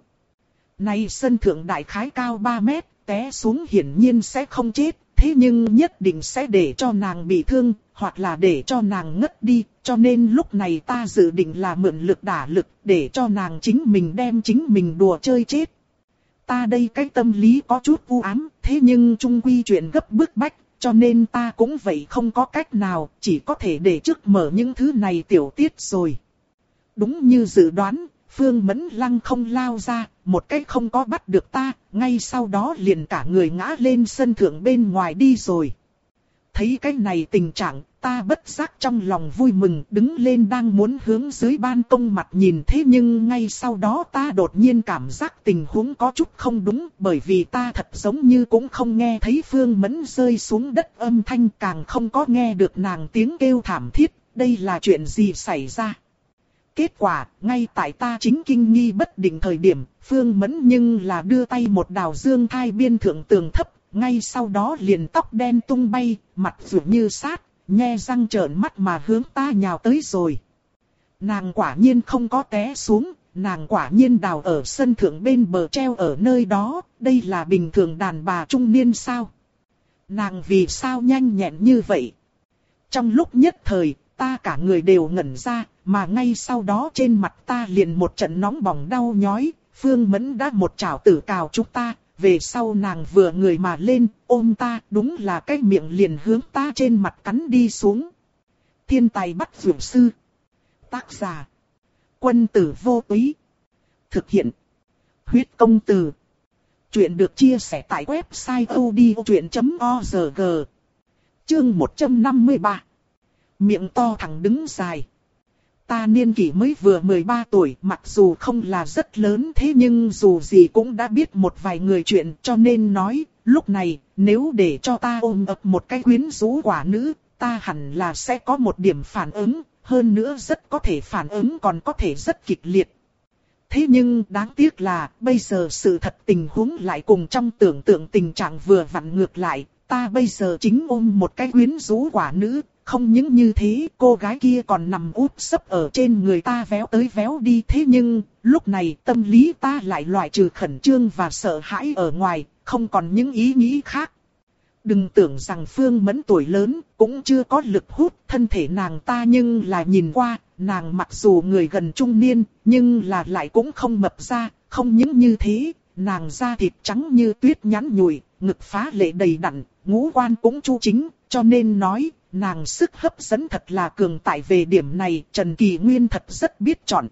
Này sân thượng đại khái cao ba mét, té xuống hiển nhiên sẽ không chết, thế nhưng nhất định sẽ để cho nàng bị thương, hoặc là để cho nàng ngất đi, cho nên lúc này ta dự định là mượn lực đả lực, để cho nàng chính mình đem chính mình đùa chơi chết. Ta đây cái tâm lý có chút u ám, thế nhưng chung quy chuyện gấp bức bách, cho nên ta cũng vậy không có cách nào, chỉ có thể để trước mở những thứ này tiểu tiết rồi. Đúng như dự đoán, Phương Mẫn lăng không lao ra, một cái không có bắt được ta, ngay sau đó liền cả người ngã lên sân thượng bên ngoài đi rồi. Thấy cái này tình trạng, ta bất giác trong lòng vui mừng, đứng lên đang muốn hướng dưới ban công mặt nhìn, thế nhưng ngay sau đó ta đột nhiên cảm giác tình huống có chút không đúng, bởi vì ta thật giống như cũng không nghe thấy Phương Mẫn rơi xuống đất âm thanh, càng không có nghe được nàng tiếng kêu thảm thiết, đây là chuyện gì xảy ra. Kết quả, ngay tại ta chính kinh nghi bất định thời điểm, Phương Mẫn nhưng là đưa tay một đào dương thai biên thượng tường thấp, ngay sau đó liền tóc đen tung bay, mặt rụt như sát, nhe răng trợn mắt mà hướng ta nhào tới rồi. Nàng quả nhiên không có té xuống, nàng quả nhiên đào ở sân thượng bên bờ treo ở nơi đó, đây là bình thường đàn bà trung niên sao? Nàng vì sao nhanh nhẹn như vậy? Trong lúc nhất thời, ta cả người đều ngẩn ra, mà ngay sau đó trên mặt ta liền một trận nóng bỏng đau nhói, Phương Mẫn đã một chảo tử cào chúng ta. Về sau nàng vừa người mà lên, ôm ta, đúng là cái miệng liền hướng ta trên mặt cắn đi xuống. Thiên tài bắt dược sư. Tác giả. Quân tử vô túy. Thực hiện. Huyết công từ. Chuyện được chia sẻ tại website odchuyện chấm org. Chương một trăm năm mươi ba. Miệng to thẳng đứng dài. Ta niên kỷ mới vừa mười ba tuổi, mặc dù không là rất lớn thế nhưng dù gì cũng đã biết một vài người chuyện, cho nên nói, lúc này, nếu để cho ta ôm ấp một cái quyến rũ quả nữ, ta hẳn là sẽ có một điểm phản ứng, hơn nữa rất có thể phản ứng còn có thể rất kịch liệt. Thế nhưng đáng tiếc là, bây giờ sự thật tình huống lại cùng trong tưởng tượng tình trạng vừa vặn ngược lại, ta bây giờ chính ôm một cái quyến rũ quả nữ. Không những như thế, cô gái kia còn nằm úp sấp ở trên người ta véo tới véo đi. Thế nhưng, lúc này tâm lý ta lại loại trừ khẩn trương và sợ hãi ở ngoài, không còn những ý nghĩ khác. Đừng tưởng rằng Phương Mẫn tuổi lớn, cũng chưa có lực hút thân thể nàng ta, nhưng là nhìn qua, nàng mặc dù người gần trung niên, nhưng là lại cũng không mập ra, không những như thế, nàng da thịt trắng như tuyết nhắn nhụi, ngực phá lệ đầy đặn, ngũ quan cũng chu chính, cho nên nói, nàng sức hấp dẫn thật là cường tại về điểm này, Trần Kỳ Nguyên thật rất biết chọn.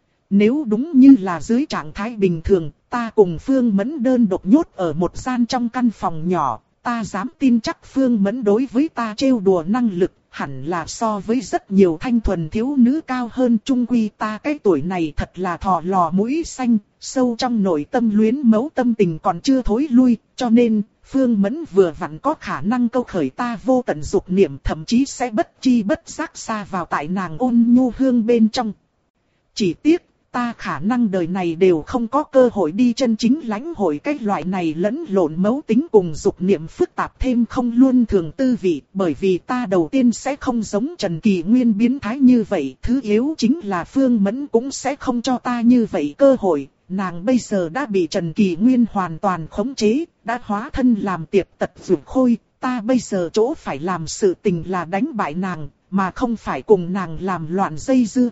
Nếu đúng như là dưới trạng thái bình thường, ta cùng Phương Mẫn đơn độc nhốt ở một gian trong căn phòng nhỏ, ta dám tin chắc Phương Mẫn đối với ta trêu đùa năng lực, hẳn là so với rất nhiều thanh thuần thiếu nữ cao hơn. Chung quy ta cái tuổi này thật là thò lò mũi xanh, sâu trong nội tâm luyến mấu tâm tình còn chưa thối lui, cho nên Phương Mẫn vừa vặn có khả năng câu khởi ta vô tận dục niệm, thậm chí sẽ bất chi bất giác xa vào tại nàng ôn nhu hương bên trong. Chỉ tiếc, ta khả năng đời này đều không có cơ hội đi chân chính lãnh hội cái loại này lẫn lộn mấu tính cùng dục niệm phức tạp thêm không luôn thường tư vị, bởi vì ta đầu tiên sẽ không giống Trần Kỳ Nguyên biến thái như vậy, thứ yếu chính là Phương Mẫn cũng sẽ không cho ta như vậy cơ hội. Nàng bây giờ đã bị Trần Kỳ Nguyên hoàn toàn khống chế, đã hóa thân làm tiệp tật vượt khôi, ta bây giờ chỗ phải làm sự tình là đánh bại nàng, mà không phải cùng nàng làm loạn dây dưa.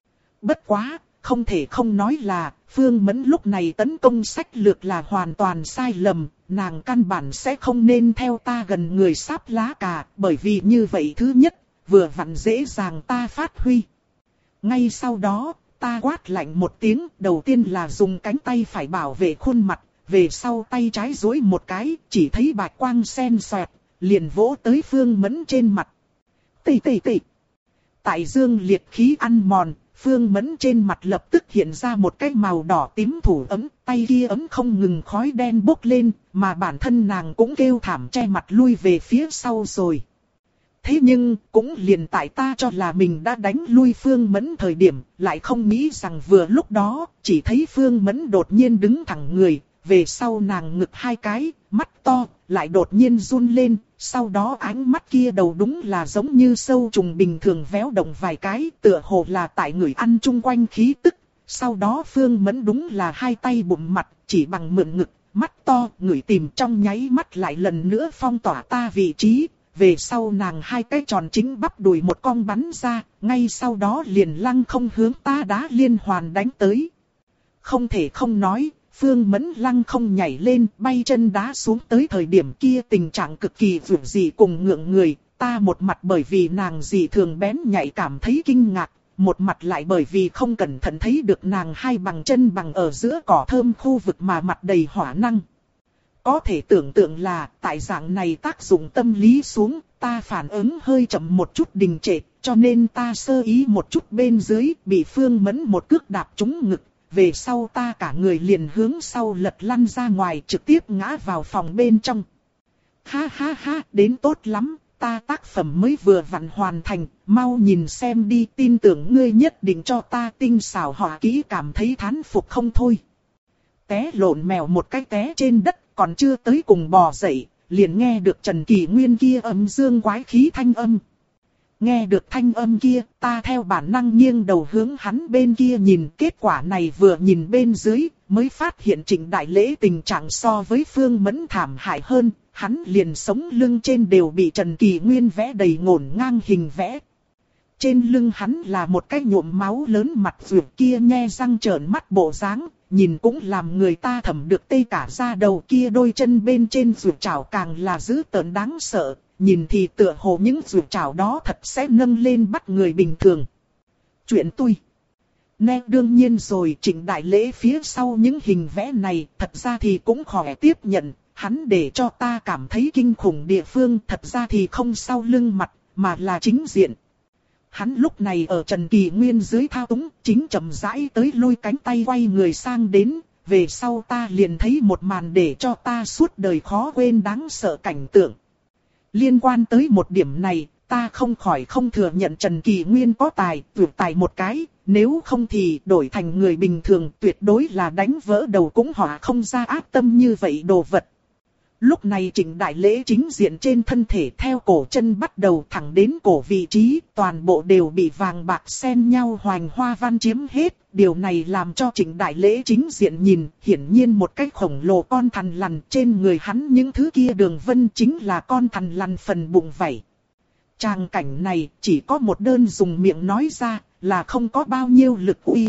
Bất quá, không thể không nói là, Phương Mẫn lúc này tấn công sách lược là hoàn toàn sai lầm, nàng căn bản sẽ không nên theo ta gần người sáp lá cà, bởi vì như vậy thứ nhất, vừa vặn dễ dàng ta phát huy. Ngay sau đó, ta quát lạnh một tiếng, đầu tiên là dùng cánh tay phải bảo vệ khuôn mặt, về sau tay trái duỗi một cái, chỉ thấy bạch quang sen xoẹt, liền vỗ tới Phương Mẫn trên mặt. Tì tì tì. Tại dương liệt khí ăn mòn, Phương Mẫn trên mặt lập tức hiện ra một cái màu đỏ tím thủ ấm, tay kia ấm không ngừng khói đen bốc lên, mà bản thân nàng cũng kêu thảm che mặt lui về phía sau rồi. Thế nhưng, cũng liền tại ta cho là mình đã đánh lui Phương Mẫn thời điểm, lại không nghĩ rằng vừa lúc đó, chỉ thấy Phương Mẫn đột nhiên đứng thẳng người, về sau nàng ngực hai cái, mắt to, lại đột nhiên run lên, sau đó ánh mắt kia đầu đúng là giống như sâu trùng bình thường véo động vài cái, tựa hồ là tại người ăn chung quanh khí tức. Sau đó Phương Mẫn đúng là hai tay bụng mặt, chỉ bằng mượn ngực, mắt to, người tìm trong nháy mắt lại lần nữa phong tỏa ta vị trí. Về sau nàng hai cái tròn chính bắp đùi một cong bắn ra, ngay sau đó liền lăng không hướng ta đá liên hoàn đánh tới. Không thể không nói, Phương Mẫn lăng không nhảy lên, bay chân đá xuống tới thời điểm kia tình trạng cực kỳ vượt dị cùng ngượng người, ta một mặt bởi vì nàng dị thường bén nhạy cảm thấy kinh ngạc, một mặt lại bởi vì không cẩn thận thấy được nàng hai bằng chân bằng ở giữa cỏ thơm khu vực mà mặt đầy hỏa năng. Có thể tưởng tượng là, tại dạng này tác dụng tâm lý xuống, ta phản ứng hơi chậm một chút đình trệ, cho nên ta sơ ý một chút bên dưới, bị Phương Mẫn một cước đạp trúng ngực, về sau ta cả người liền hướng sau lật lăn ra ngoài, trực tiếp ngã vào phòng bên trong. Ha ha ha, đến tốt lắm, ta tác phẩm mới vừa vặn hoàn thành, mau nhìn xem đi, tin tưởng ngươi nhất định cho ta tinh xảo họa kỹ cảm thấy thán phục không thôi. Té lộn mèo một cái té trên đất, còn chưa tới cùng bò dậy, liền nghe được Trần Kỳ Nguyên kia âm dương quái khí thanh âm. Nghe được thanh âm kia, ta theo bản năng nghiêng đầu hướng hắn bên kia nhìn, kết quả này vừa nhìn bên dưới, mới phát hiện Trịnh Đại Lễ tình trạng so với Phương Mẫn thảm hại hơn, hắn liền sống lưng trên đều bị Trần Kỳ Nguyên vẽ đầy ngổn ngang hình vẽ. Trên lưng hắn là một cái nhuộm máu lớn mặt vượt kia nhe răng trợn mắt bộ dáng, nhìn cũng làm người ta thẩm được tê cả da đầu, kia đôi chân bên trên vượt chảo càng là dữ tợn đáng sợ, nhìn thì tựa hồ những vượt chảo đó thật sẽ nâng lên bắt người bình thường. Chuyện tôi. Nè đương nhiên rồi, Trịnh Đại Lễ phía sau những hình vẽ này thật ra thì cũng khỏi tiếp nhận, hắn để cho ta cảm thấy kinh khủng địa phương thật ra thì không sau lưng mặt, mà là chính diện. Hắn lúc này ở Trần Kỳ Nguyên dưới thao túng, chính chậm rãi tới lôi cánh tay quay người sang đến, về sau ta liền thấy một màn để cho ta suốt đời khó quên đáng sợ cảnh tượng. Liên quan tới một điểm này, ta không khỏi không thừa nhận Trần Kỳ Nguyên có tài, vượt tài một cái, nếu không thì đổi thành người bình thường tuyệt đối là đánh vỡ đầu cũng họa không ra ác tâm như vậy đồ vật. Lúc này Trịnh Đại Lễ chính diện trên thân thể theo cổ chân bắt đầu thẳng đến cổ vị trí, toàn bộ đều bị vàng bạc xen nhau hoành hoa văn chiếm hết. Điều này làm cho Trịnh Đại Lễ chính diện nhìn, hiển nhiên một cái khổng lồ con thằn lằn, trên người hắn những thứ kia đường vân chính là con thằn lằn phần bụng vảy. Tràng cảnh này chỉ có một đơn dùng miệng nói ra là không có bao nhiêu lực uy hiếp,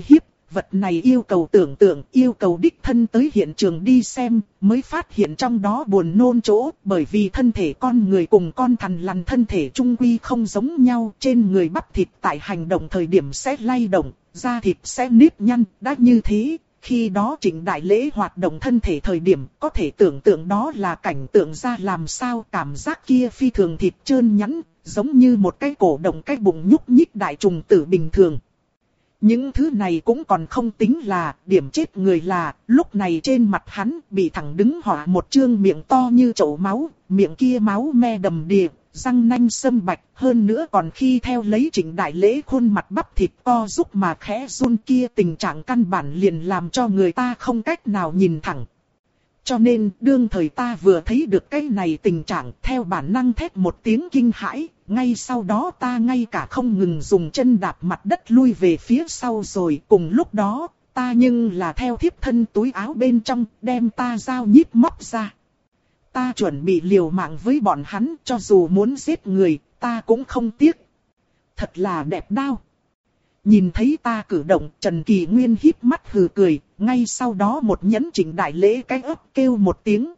vật này yêu cầu tưởng tượng, yêu cầu đích thân tới hiện trường đi xem, mới phát hiện trong đó buồn nôn chỗ, bởi vì thân thể con người cùng con thằn lằn thân thể chung quy không giống nhau, trên người bắp thịt tại hành động thời điểm sẽ lay động, da thịt sẽ nếp nhăn, đã như thế. Khi đó Trịnh Đại Lễ hoạt động thân thể thời điểm, có thể tưởng tượng đó là cảnh tượng ra làm sao, cảm giác kia phi thường thịt trơn nhẵn, giống như một cái cổ động cái bụng nhúc nhích đại trùng tử bình thường. Những thứ này cũng còn không tính là, điểm chết người là, lúc này trên mặt hắn bị thẳng đứng họa một trương miệng to như chậu máu, miệng kia máu me đầm đìa, răng nanh sâm bạch, hơn nữa còn khi theo lấy Trịnh Đại Lễ khuôn mặt bắp thịt co giúp mà khẽ run kia, tình trạng căn bản liền làm cho người ta không cách nào nhìn thẳng. Cho nên, đương thời ta vừa thấy được cái này tình trạng, theo bản năng thét một tiếng kinh hãi, ngay sau đó ta ngay cả không ngừng dùng chân đạp mặt đất lui về phía sau rồi, cùng lúc đó, ta nhưng là theo thiếp thân túi áo bên trong, đem ta dao nhíp móc ra. Ta chuẩn bị liều mạng với bọn hắn, cho dù muốn giết người, ta cũng không tiếc. Thật là đẹp đao. Nhìn thấy ta cử động, Trần Kỳ Nguyên híp mắt hừ cười, ngay sau đó một nhẫn Trịnh Đại Lễ cái ấp kêu một tiếng.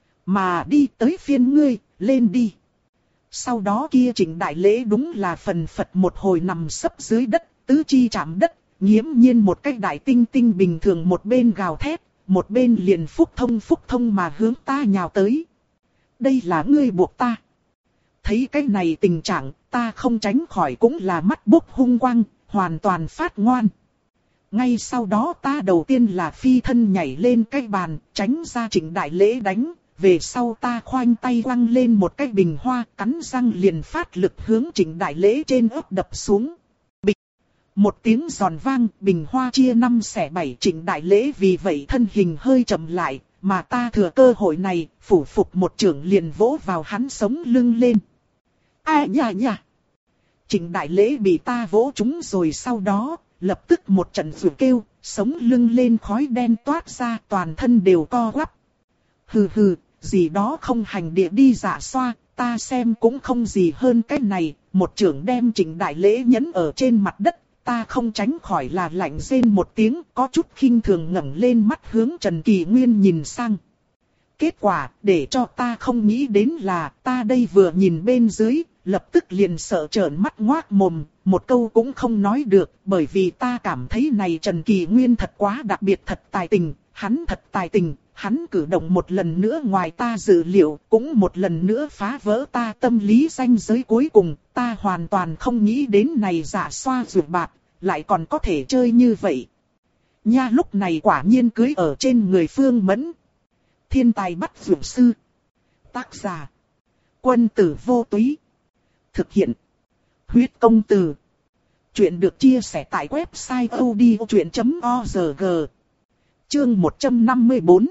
Mà đi tới phiên ngươi, lên đi. Sau đó kia Trịnh Đại Lễ đúng là phần phật một hồi nằm sấp dưới đất, tứ chi chạm đất, nghiễm nhiên một cái đại tinh tinh bình thường, một bên gào thét, một bên liền phúc thông phúc thông mà hướng ta nhào tới. Đây là ngươi buộc ta. Thấy cái này tình trạng, ta không tránh khỏi cũng là mắt bốc hung quang, hoàn toàn phát ngoan. Ngay sau đó ta đầu tiên là phi thân nhảy lên cái bàn, tránh ra Trịnh Đại Lễ đánh. Về sau ta khoanh tay quăng lên một cái bình hoa, cắn răng liền phát lực hướng Trịnh Đại Lễ trên ớt đập xuống. Bịch. Một tiếng giòn vang, bình hoa chia năm xẻ bảy, Trịnh Đại Lễ vì vậy thân hình hơi chậm lại, mà ta thừa cơ hội này, phủ phục một chưởng liền vỗ vào hắn sống lưng lên. Ai nha nha. Trịnh Đại Lễ bị ta vỗ trúng rồi, sau đó, lập tức một trận rủa kêu, sống lưng lên khói đen toát ra, toàn thân đều co quắp. Hừ hừ, gì đó không hành địa đi dạ xoa, ta xem cũng không gì hơn cái này, một chưởng đem Trịnh Đại Lễ nhấn ở trên mặt đất, ta không tránh khỏi là lạnh rên một tiếng, có chút khinh thường ngẩng lên mắt hướng Trần Kỳ Nguyên nhìn sang. Kết quả, để cho ta không nghĩ đến là, ta đây vừa nhìn bên dưới, lập tức liền sợ trợn mắt ngoác mồm, một câu cũng không nói được, bởi vì ta cảm thấy này Trần Kỳ Nguyên thật quá đặc biệt, thật tài tình, hắn thật tài tình, hắn cử động một lần nữa ngoài ta dự liệu, cũng một lần nữa phá vỡ ta tâm lý ranh giới cuối cùng, ta hoàn toàn không nghĩ đến này dạ xoa rượu bạc, lại còn có thể chơi như vậy. Nha, lúc này quả nhiên cưới ở trên người Phương Mẫn. Thiên tài bắt dược sư. Tác giả: Quân tử vô túy. Thực hiện: Huyết công từ. Chuyện được chia sẻ tại website odchuyện chấm org. Chương một trăm năm mươi bốn.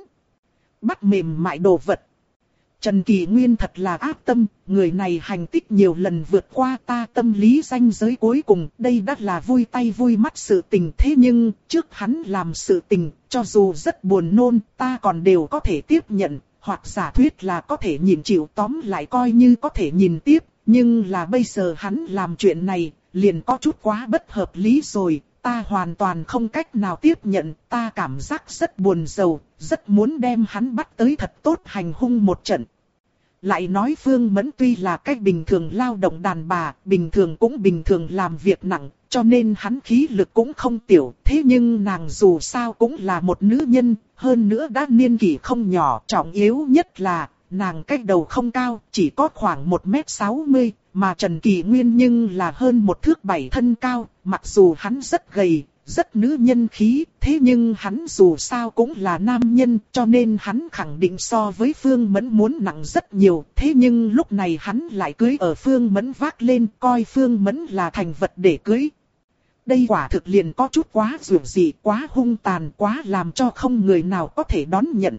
Bắt mềm mại đồ vật. Trần Kỳ Nguyên thật là ác tâm, người này hành tích nhiều lần vượt qua ta tâm lý ranh giới cuối cùng, đây đã là vui tay vui mắt sự tình, thế nhưng, trước hắn làm sự tình, cho dù rất buồn nôn, ta còn đều có thể tiếp nhận, hoặc giả thuyết là có thể nhìn chịu, tóm lại coi như có thể nhìn tiếp, nhưng là bây giờ hắn làm chuyện này, liền có chút quá bất hợp lý rồi. Ta hoàn toàn không cách nào tiếp nhận, ta cảm giác rất buồn rầu, rất muốn đem hắn bắt tới thật tốt hành hung một trận. Lại nói Phương Mẫn tuy là cách bình thường lao động đàn bà, bình thường cũng bình thường làm việc nặng, cho nên hắn khí lực cũng không tiểu, thế nhưng nàng dù sao cũng là một nữ nhân, hơn nữa đã niên kỷ không nhỏ, trọng yếu nhất là nàng cách đầu không cao, chỉ có khoảng một mét sáu mươi, mà Trần Kỳ Nguyên nhưng là hơn một thước bảy thân cao, mặc dù hắn rất gầy, rất nữ nhân khí, thế nhưng hắn dù sao cũng là nam nhân, cho nên hắn khẳng định so với Phương Mẫn muốn nặng rất nhiều, thế nhưng lúc này hắn lại cưới ở Phương Mẫn vác lên, coi Phương Mẫn là thành vật để cưới. Đây quả thực liền có chút quá dường dị, quá hung tàn, quá làm cho không người nào có thể đón nhận.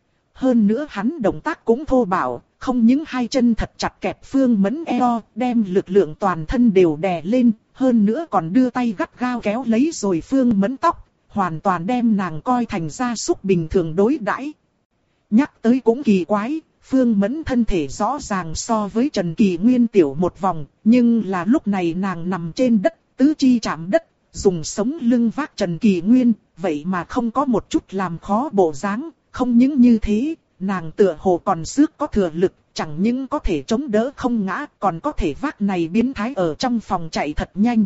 Hơn nữa hắn động tác cũng thô bạo, không những hai chân thật chặt kẹp Phương Mẫn eo, đem lực lượng toàn thân đều đè lên, hơn nữa còn đưa tay gắt gao kéo lấy rồi Phương Mẫn tóc, hoàn toàn đem nàng coi thành gia súc bình thường đối đãi. Nhắc tới cũng kỳ quái, Phương Mẫn thân thể rõ ràng so với Trần Kỳ Nguyên tiểu một vòng, nhưng là lúc này nàng nằm trên đất, tứ chi chạm đất, dùng sống lưng vác Trần Kỳ Nguyên, vậy mà không có một chút làm khó bộ dáng, không những như thế, nàng tựa hồ còn xước có thừa lực, chẳng những có thể chống đỡ không ngã, còn có thể vác này biến thái ở trong phòng chạy thật nhanh.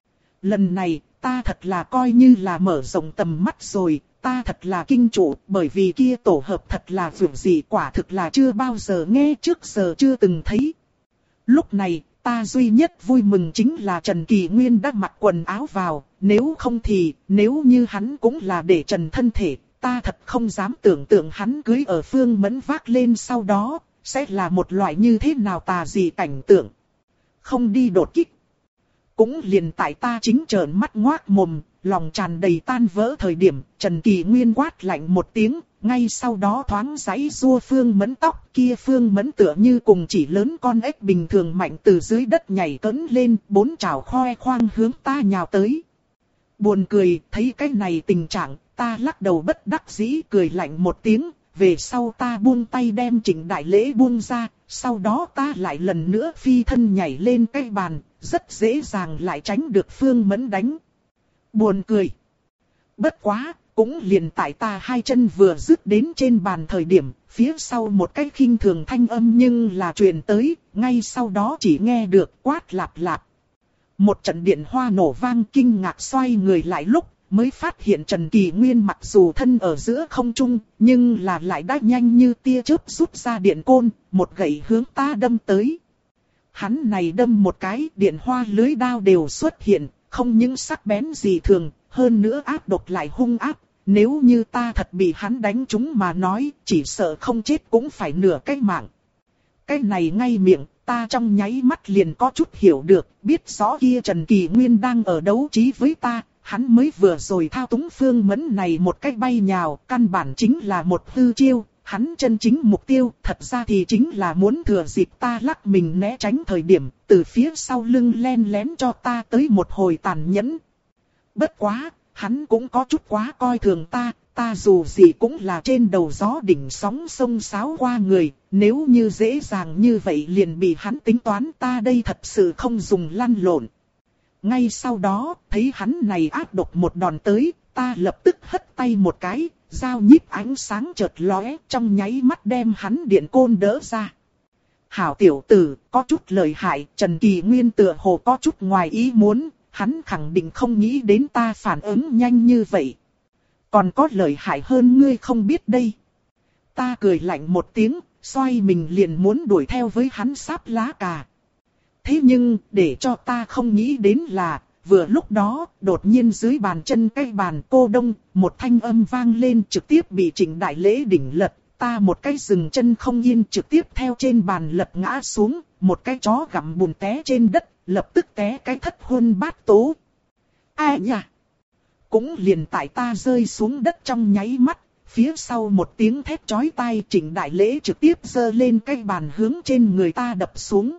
Lần này, ta thật là coi như là mở rộng tầm mắt rồi, ta thật là kinh trụ, bởi vì kia tổ hợp thật là vượt gì, quả thực là chưa bao giờ nghe, trước giờ chưa từng thấy. Lúc này, ta duy nhất vui mừng chính là Trần Kỳ Nguyên đã mặc quần áo vào, nếu không thì, nếu như hắn cũng là để trần thân thể, ta thật không dám tưởng tượng hắn cưới ở Phương Mẫn vác lên sau đó, sẽ là một loại như thế nào tà dị cảnh tượng. Không đi đột kích. Cũng liền tại ta chính trợn mắt ngoác mồm, lòng tràn đầy tan vỡ thời điểm, Trần Kỳ Nguyên quát lạnh một tiếng, ngay sau đó thoáng giãy giụa Phương Mẫn tóc, kia Phương Mẫn tựa như cùng chỉ lớn con ếch bình thường mạnh từ dưới đất nhảy cẫng lên, bốn trảo khoe khoang hướng ta nhào tới. Buồn cười, thấy cái này tình trạng, ta lắc đầu bất đắc dĩ cười lạnh một tiếng, về sau ta buông tay đem Trịnh Đại Lễ buông ra, sau đó ta lại lần nữa phi thân nhảy lên cái bàn, rất dễ dàng lại tránh được Phương Mẫn đánh. Buồn cười. Bất quá, cũng liền tại ta hai chân vừa dứt đến trên bàn thời điểm, phía sau một cái khinh thường thanh âm nhưng là truyền tới, ngay sau đó chỉ nghe được quát lạp lạp. Một trận điện hoa nổ vang, kinh ngạc xoay người lại lúc, mới phát hiện Trần Kỳ Nguyên mặc dù thân ở giữa không trung, nhưng là lại đã nhanh như tia chớp rút ra điện côn, một gậy hướng ta đâm tới. Hắn này đâm một cái, điện hoa lưới đao đều xuất hiện, không những sắc bén gì thường, hơn nữa áp độc lại hung ác. Nếu như ta thật bị hắn đánh trúng mà nói, chỉ sợ không chết cũng phải nửa cái mạng. Cái này ngay miệng, ta trong nháy mắt liền có chút hiểu được, biết rõ kia Trần Kỳ Nguyên đang ở đấu trí với ta, hắn mới vừa rồi thao túng Phương Mẫn này một cách bay nhào, căn bản chính là một hư chiêu, hắn chân chính mục tiêu, thật ra thì chính là muốn thừa dịp ta lắc mình né tránh thời điểm, từ phía sau lưng len lén cho ta tới một hồi tàn nhẫn. Bất quá, hắn cũng có chút quá coi thường ta, ta dù gì cũng là trên đầu gió đỉnh sóng sông sáo qua người, nếu như dễ dàng như vậy liền bị hắn tính toán, ta đây thật sự không dùng lăn lộn. Ngay sau đó, thấy hắn này áp độc một đòn tới, ta lập tức hất tay một cái, dao nhíp ánh sáng chợt lóe, trong nháy mắt đem hắn điện côn đỡ ra. Hảo tiểu tử, có chút lợi hại, Trần Kỳ Nguyên tựa hồ có chút ngoài ý muốn, hắn khẳng định không nghĩ đến ta phản ứng nhanh như vậy. Còn có lợi hại hơn ngươi không biết đây. Ta cười lạnh một tiếng, xoay mình liền muốn đuổi theo với hắn sáp lá cà. Thế nhưng, để cho ta không nghĩ đến là, vừa lúc đó, đột nhiên dưới bàn chân cái bàn cô đông, một thanh âm vang lên trực tiếp bị Trịnh Đại Lễ đỉnh lật. Ta một cái dừng chân không yên trực tiếp theo trên bàn lật ngã xuống, một cái chó gặm bùn té trên đất, lập tức té cái thất hôn bát tố. Ai nhỉ? Cũng liền tại ta rơi xuống đất trong nháy mắt, phía sau một tiếng thét chói tai, Trịnh Đại Lễ trực tiếp giơ lên cái bàn hướng trên người ta đập xuống.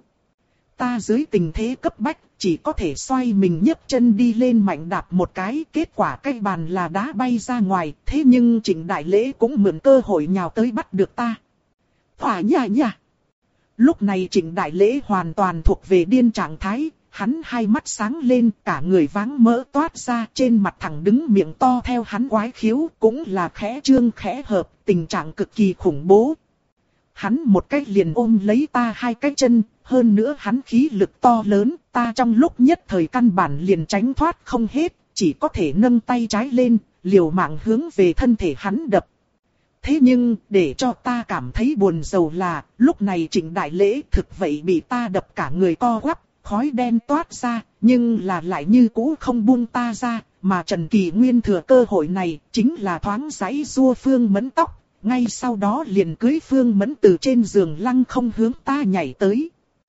Ta dưới tình thế cấp bách, chỉ có thể xoay mình nhấc chân đi lên mạnh đạp một cái, kết quả cái bàn là đá bay ra ngoài, thế nhưng Trịnh Đại Lễ cũng mượn cơ hội nhào tới bắt được ta. Hỏa nha nha! Lúc này Trịnh Đại Lễ hoàn toàn thuộc về điên trạng thái, hắn hai mắt sáng lên, cả người váng mỡ toát ra, trên mặt thẳng đứng miệng to theo hắn quái khiếu, cũng là khẽ trương khẽ hợp, tình trạng cực kỳ khủng bố. Hắn một cái liền ôm lấy ta hai cái chân, hơn nữa hắn khí lực to lớn, ta trong lúc nhất thời căn bản liền tránh thoát không hết, chỉ có thể nâng tay trái lên, liều mạng hướng về thân thể hắn đập. Thế nhưng, để cho ta cảm thấy buồn rầu là, lúc này Trịnh Đại Lễ thực vậy bị ta đập cả người co quắp, khói đen toát ra, nhưng là lại như cũ không buông ta ra, mà Trần Kỳ Nguyên thừa cơ hội này, chính là thoáng giãy giụa Phương Mẫn tóc, ngay sau đó liền cưới Phương Mẫn từ trên giường lăng không hướng ta nhảy tới.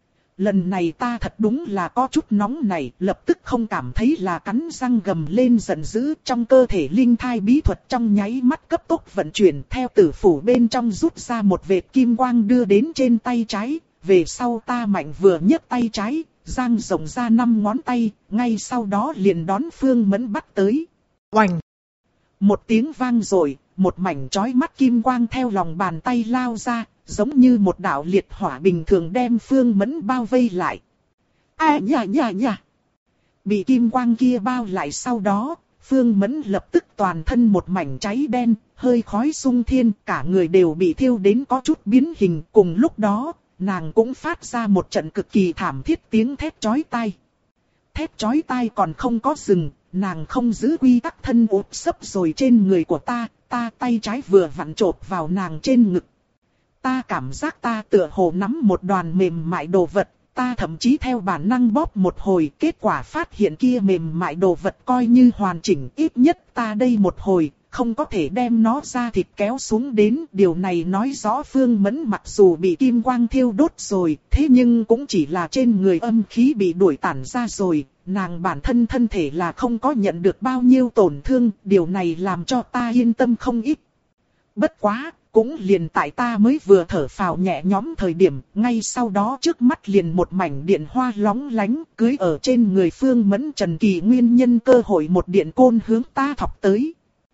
Lần này ta thật đúng là có chút nóng này, lập tức không cảm thấy là cắn răng gầm lên giận dữ, trong cơ thể linh thai bí thuật trong nháy mắt cấp tốc vận chuyển, theo tử phủ bên trong rút ra một vệt kim quang đưa đến trên tay trái, về sau ta mạnh vừa nhấc tay trái, giang rộng ra năm ngón tay, ngay sau đó liền đón Phương Mẫn bắt tới. Oành! Một tiếng vang rồi, một mảnh chói mắt kim quang theo lòng bàn tay lao ra, giống như một đạo liệt hỏa bình thường đem Phương Mẫn bao vây lại. À nha nha nha! Bị kim quang kia bao lại sau đó, Phương Mẫn lập tức toàn thân một mảnh cháy đen, hơi khói sung thiên, cả người đều bị thiêu đến có chút biến hình. Cùng lúc đó, nàng cũng phát ra một trận cực kỳ thảm thiết tiếng thét chói tai. Thét chói tai còn không có dừng, nàng không giữ quy tắc thân úp sấp rồi trên người của ta, ta tay trái vừa vặn chộp vào nàng trên ngực. Ta cảm giác ta tựa hồ nắm một đoàn mềm mại đồ vật, ta thậm chí theo bản năng bóp một hồi, kết quả phát hiện kia mềm mại đồ vật coi như hoàn chỉnh, ít nhất ta đây một hồi, không có thể đem nó ra thịt kéo xuống đến. Điều này nói rõ Phương Mẫn mặc dù bị kim quang thiêu đốt rồi, thế nhưng cũng chỉ là trên người âm khí bị đuổi tản ra rồi, nàng bản thân thân thể là không có nhận được bao nhiêu tổn thương, điều này làm cho ta yên tâm không ít. Bất quá, cũng liền tại ta mới vừa thở phào nhẹ nhõm thời điểm, ngay sau đó trước mắt liền một mảnh điện hoa lóng lánh, cưới ở trên người Phương Mẫn. Trần Kỳ Nguyên nhân cơ hội một điện côn hướng ta thọc tới.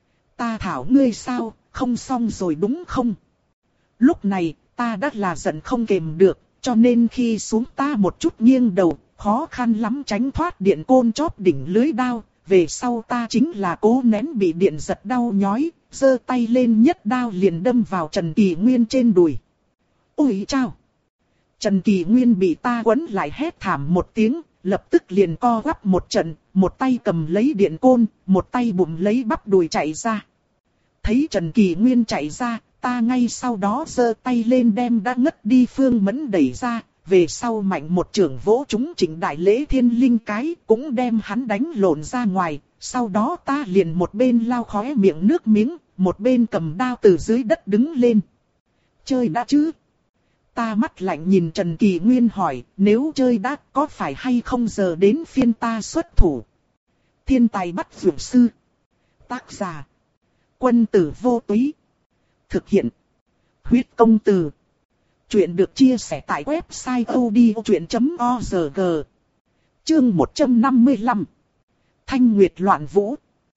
Ta thảo ngươi sao, không xong rồi đúng không? Lúc này, ta đã là giận không kềm được, cho nên khi xuống ta một chút nghiêng đầu, khó khăn lắm tránh thoát điện côn chóp đỉnh lưới đao. Về sau ta chính là cố nén bị điện giật đau nhói, giơ tay lên nhất đao liền đâm vào Trần Kỳ Nguyên trên đùi. Ôi chao! Trần Kỳ Nguyên bị ta quấn lại hét thảm một tiếng, lập tức liền co quắp một trận, một tay cầm lấy điện côn, một tay bụng lấy bắp đùi chạy ra. Thấy Trần Kỳ Nguyên chạy ra, ta ngay sau đó giơ tay lên đem đã ngất đi Phương Mẫn đẩy ra, về sau mạnh một chưởng vỗ trúng Trịnh Đại Lễ thiên linh cái, cũng đem hắn đánh lộn ra ngoài. Sau đó ta liền một bên lau khóe miệng nước miếng, một bên cầm đao từ dưới đất đứng lên. Chơi đã chứ? Ta mắt lạnh nhìn Trần Kỳ Nguyên hỏi, nếu chơi đã có phải hay không giờ đến phiên ta xuất thủ? Thiên tài bắt dược sư. Tác giả. Quân tử vô túy. Thực hiện. Huyết công từ. Chuyện được chia sẻ tại website odchuyện chấm org. Chương một trăm năm mươi lăm. Thanh Nguyệt loạn vũ.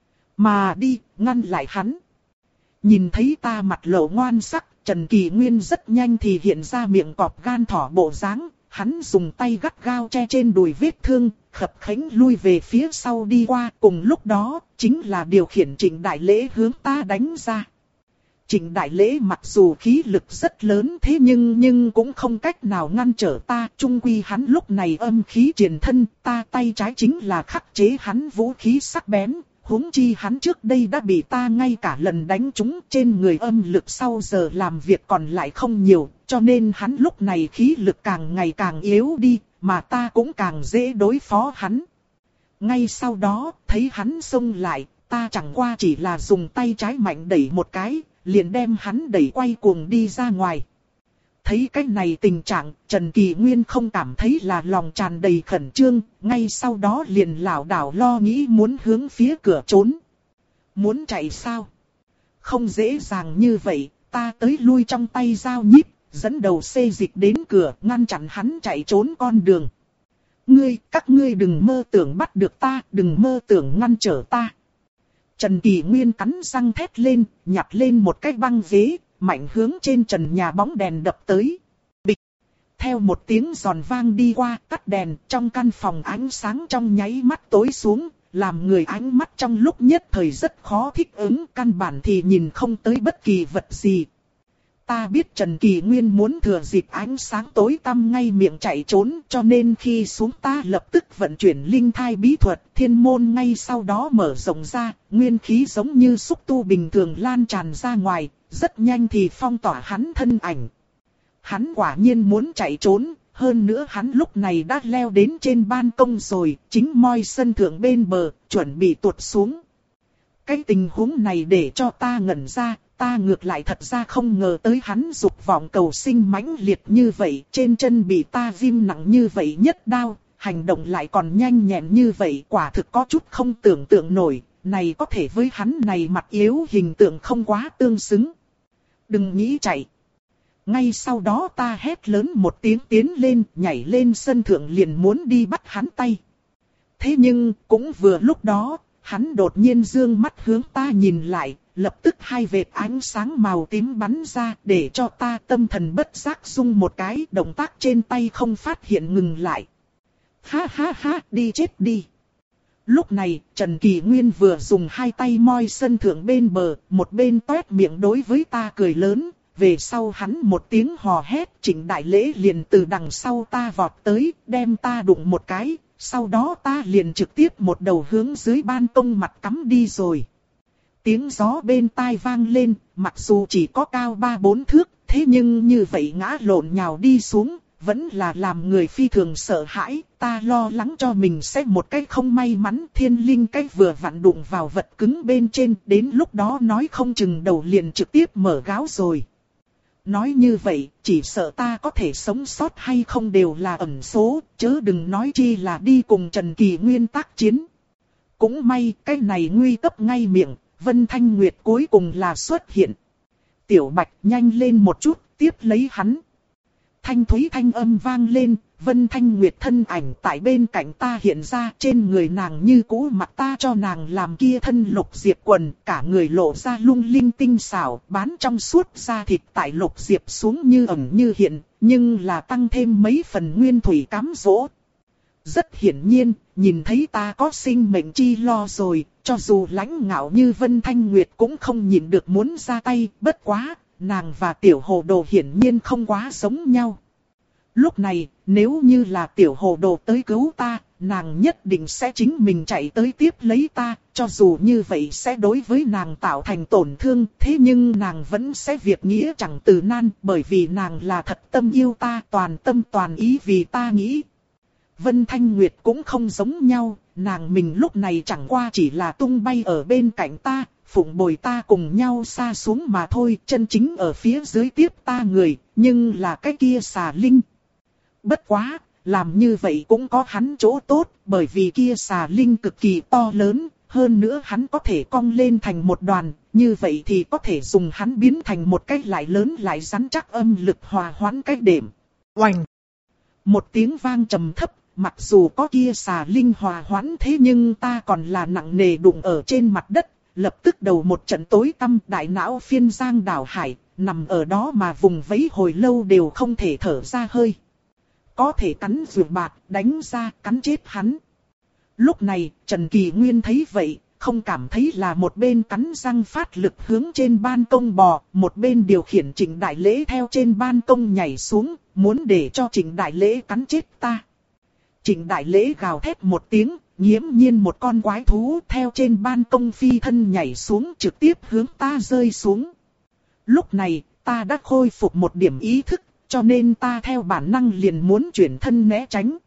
Mà đi, ngăn lại hắn. Nhìn thấy ta mặt lộ ngoan sắc, Trần Kỳ Nguyên rất nhanh thì hiện ra miệng cọp gan thỏ bộ dáng. Hắn dùng tay gắt gao che trên đùi vết thương, khập khẽnh lui về phía sau đi qua. Cùng lúc đó, chính là điều khiển Trịnh Đại Lễ hướng ta đánh ra. Trịnh Đại Lễ mặc dù khí lực rất lớn thế nhưng nhưng cũng không cách nào ngăn trở ta. Chung quy hắn lúc này âm khí triền thân, ta tay trái chính là khắc chế hắn vũ khí sắc bén. Huống chi hắn trước đây đã bị ta ngay cả lần đánh trúng, trên người âm lực sau giờ làm việc còn lại không nhiều, cho nên hắn lúc này khí lực càng ngày càng yếu đi, mà ta cũng càng dễ đối phó hắn. Ngay sau đó, thấy hắn xông lại, ta chẳng qua chỉ là dùng tay trái mạnh đẩy một cái, liền đem hắn đẩy quay cuồng đi ra ngoài. Thấy cái này tình trạng, Trần Kỳ Nguyên không cảm thấy là lòng tràn đầy khẩn trương, ngay sau đó liền lảo đảo lo nghĩ muốn hướng phía cửa trốn. Muốn chạy sao? Không dễ dàng như vậy, ta tới lui trong tay dao nhíp, dẫn đầu xê dịch đến cửa, ngăn chặn hắn chạy trốn con đường. Ngươi, các ngươi đừng mơ tưởng bắt được ta, đừng mơ tưởng ngăn trở ta. Trần Kỳ Nguyên cắn răng thét lên, nhặt lên một cái băng ghế, mạnh hướng trên trần nhà bóng đèn đập tới. Bịch! Theo một tiếng giòn vang đi qua, tắt đèn, trong căn phòng ánh sáng trong nháy mắt tối xuống, làm người ánh mắt trong lúc nhất thời rất khó thích ứng, căn bản thì nhìn không tới bất kỳ vật gì. Ta biết Trần Kỳ Nguyên muốn thừa dịp ánh sáng tối tăm ngay miệng chạy trốn, cho nên khi xuống ta lập tức vận chuyển linh thai bí thuật, thiên môn ngay sau đó mở rộng ra, nguyên khí giống như xúc tu bình thường lan tràn ra ngoài, rất nhanh thì phong tỏa hắn thân ảnh. Hắn quả nhiên muốn chạy trốn, hơn nữa hắn lúc này đã leo đến trên ban công rồi, chính moi sân thượng bên bờ, chuẩn bị tuột xuống. Cái tình huống này để cho ta ngẩn ra. Ta ngược lại thật ra không ngờ tới hắn dục vọng cầu sinh mãnh liệt như vậy, trên chân bị ta ghim nặng như vậy nhất đao, hành động lại còn nhanh nhẹn như vậy, quả thực có chút không tưởng tượng nổi, này có thể với hắn này mặt yếu hình tượng không quá tương xứng. Đừng nghĩ chạy. Ngay sau đó ta hét lớn một tiếng tiến lên, nhảy lên sân thượng liền muốn đi bắt hắn tay. Thế nhưng, cũng vừa lúc đó, hắn đột nhiên dương mắt hướng ta nhìn lại. Lập tức hai vệt ánh sáng màu tím bắn ra để cho ta tâm thần bất giác rung một cái, động tác trên tay không phát hiện ngừng lại. Ha ha ha, đi chết đi. Lúc này, Trần Kỳ Nguyên vừa dùng hai tay moi sân thượng bên bờ, một bên toét miệng đối với ta cười lớn. Về sau hắn một tiếng hò hét, Trịnh Đại Lễ liền từ đằng sau ta vọt tới, đem ta đụng một cái, sau đó ta liền trực tiếp một đầu hướng dưới ban công mặt cắm đi rồi. Tiếng gió bên tai vang lên, mặc dù chỉ có cao ba bốn thước, thế nhưng như vậy ngã lộn nhào đi xuống, vẫn là làm người phi thường sợ hãi. Ta lo lắng cho mình sẽ một cách không may mắn, thiên linh cách vừa vặn đụng vào vật cứng bên trên, đến lúc đó nói không chừng đầu liền trực tiếp mở gáo rồi. Nói như vậy, chỉ sợ ta có thể sống sót hay không đều là ẩn số, chớ đừng nói chi là đi cùng Trần Kỳ Nguyên tác chiến. Cũng may, cái này nguy cấp ngay miệng, Vân Thanh Nguyệt cuối cùng là xuất hiện. Tiểu Bạch nhanh lên một chút, tiếp lấy hắn. Thanh thúy thanh âm vang lên, Vân Thanh Nguyệt thân ảnh tại bên cạnh ta hiện ra, trên người nàng như cũ mặc ta cho nàng làm kia thân lục diệp quần, cả người lộ ra lung linh tinh xảo, bán trong suốt da thịt tại lục diệp xuống như ẩn như hiện, nhưng là tăng thêm mấy phần nguyên thủy cám dỗ. Rất hiển nhiên, nhìn thấy ta có sinh mệnh chi lo rồi, cho dù lãnh ngạo như Vân Thanh Nguyệt cũng không nhịn được muốn ra tay, bất quá, nàng và tiểu hồ đồ hiển nhiên không quá giống nhau. Lúc này, nếu như là tiểu hồ đồ tới cứu ta, nàng nhất định sẽ chính mình chạy tới tiếp lấy ta, cho dù như vậy sẽ đối với nàng tạo thành tổn thương, thế nhưng nàng vẫn sẽ việc nghĩa chẳng từ nan, bởi vì nàng là thật tâm yêu ta, toàn tâm toàn ý vì ta nghĩ. Vân Thanh Nguyệt cũng không giống nhau, nàng mình lúc này chẳng qua chỉ là tung bay ở bên cạnh ta, phụng bồi ta cùng nhau xa xuống mà thôi, chân chính ở phía dưới tiếp ta người, nhưng là cái kia xà linh. Bất quá, làm như vậy cũng có hắn chỗ tốt, bởi vì kia xà linh cực kỳ to lớn, hơn nữa hắn có thể cong lên thành một đoàn, như vậy thì có thể dùng hắn biến thành một cái lại lớn lại rắn chắc âm lực hòa hoãn cái đệm. Oành! Một tiếng vang trầm thấp, mặc dù có kia xà linh hòa hoãn thế nhưng ta còn là nặng nề đụng ở trên mặt đất, lập tức đầu một trận tối tăm, đại não phiên giang đảo hải, nằm ở đó mà vùng vẫy hồi lâu đều không thể thở ra hơi. Có thể cắn ruột bạc, đánh ra, cắn chết hắn. Lúc này, Trần Kỳ Nguyên thấy vậy, không cảm thấy là một bên cắn răng phát lực hướng trên ban công bò, một bên điều khiển Trịnh Đại Lễ theo trên ban công nhảy xuống, muốn để cho Trịnh Đại Lễ cắn chết ta. Trịnh Đại Lễ gào thét một tiếng, nghiễm nhiên một con quái thú theo trên ban công phi thân nhảy xuống trực tiếp hướng ta rơi xuống. Lúc này, ta đã khôi phục một điểm ý thức, cho nên ta theo bản năng liền muốn chuyển thân né tránh.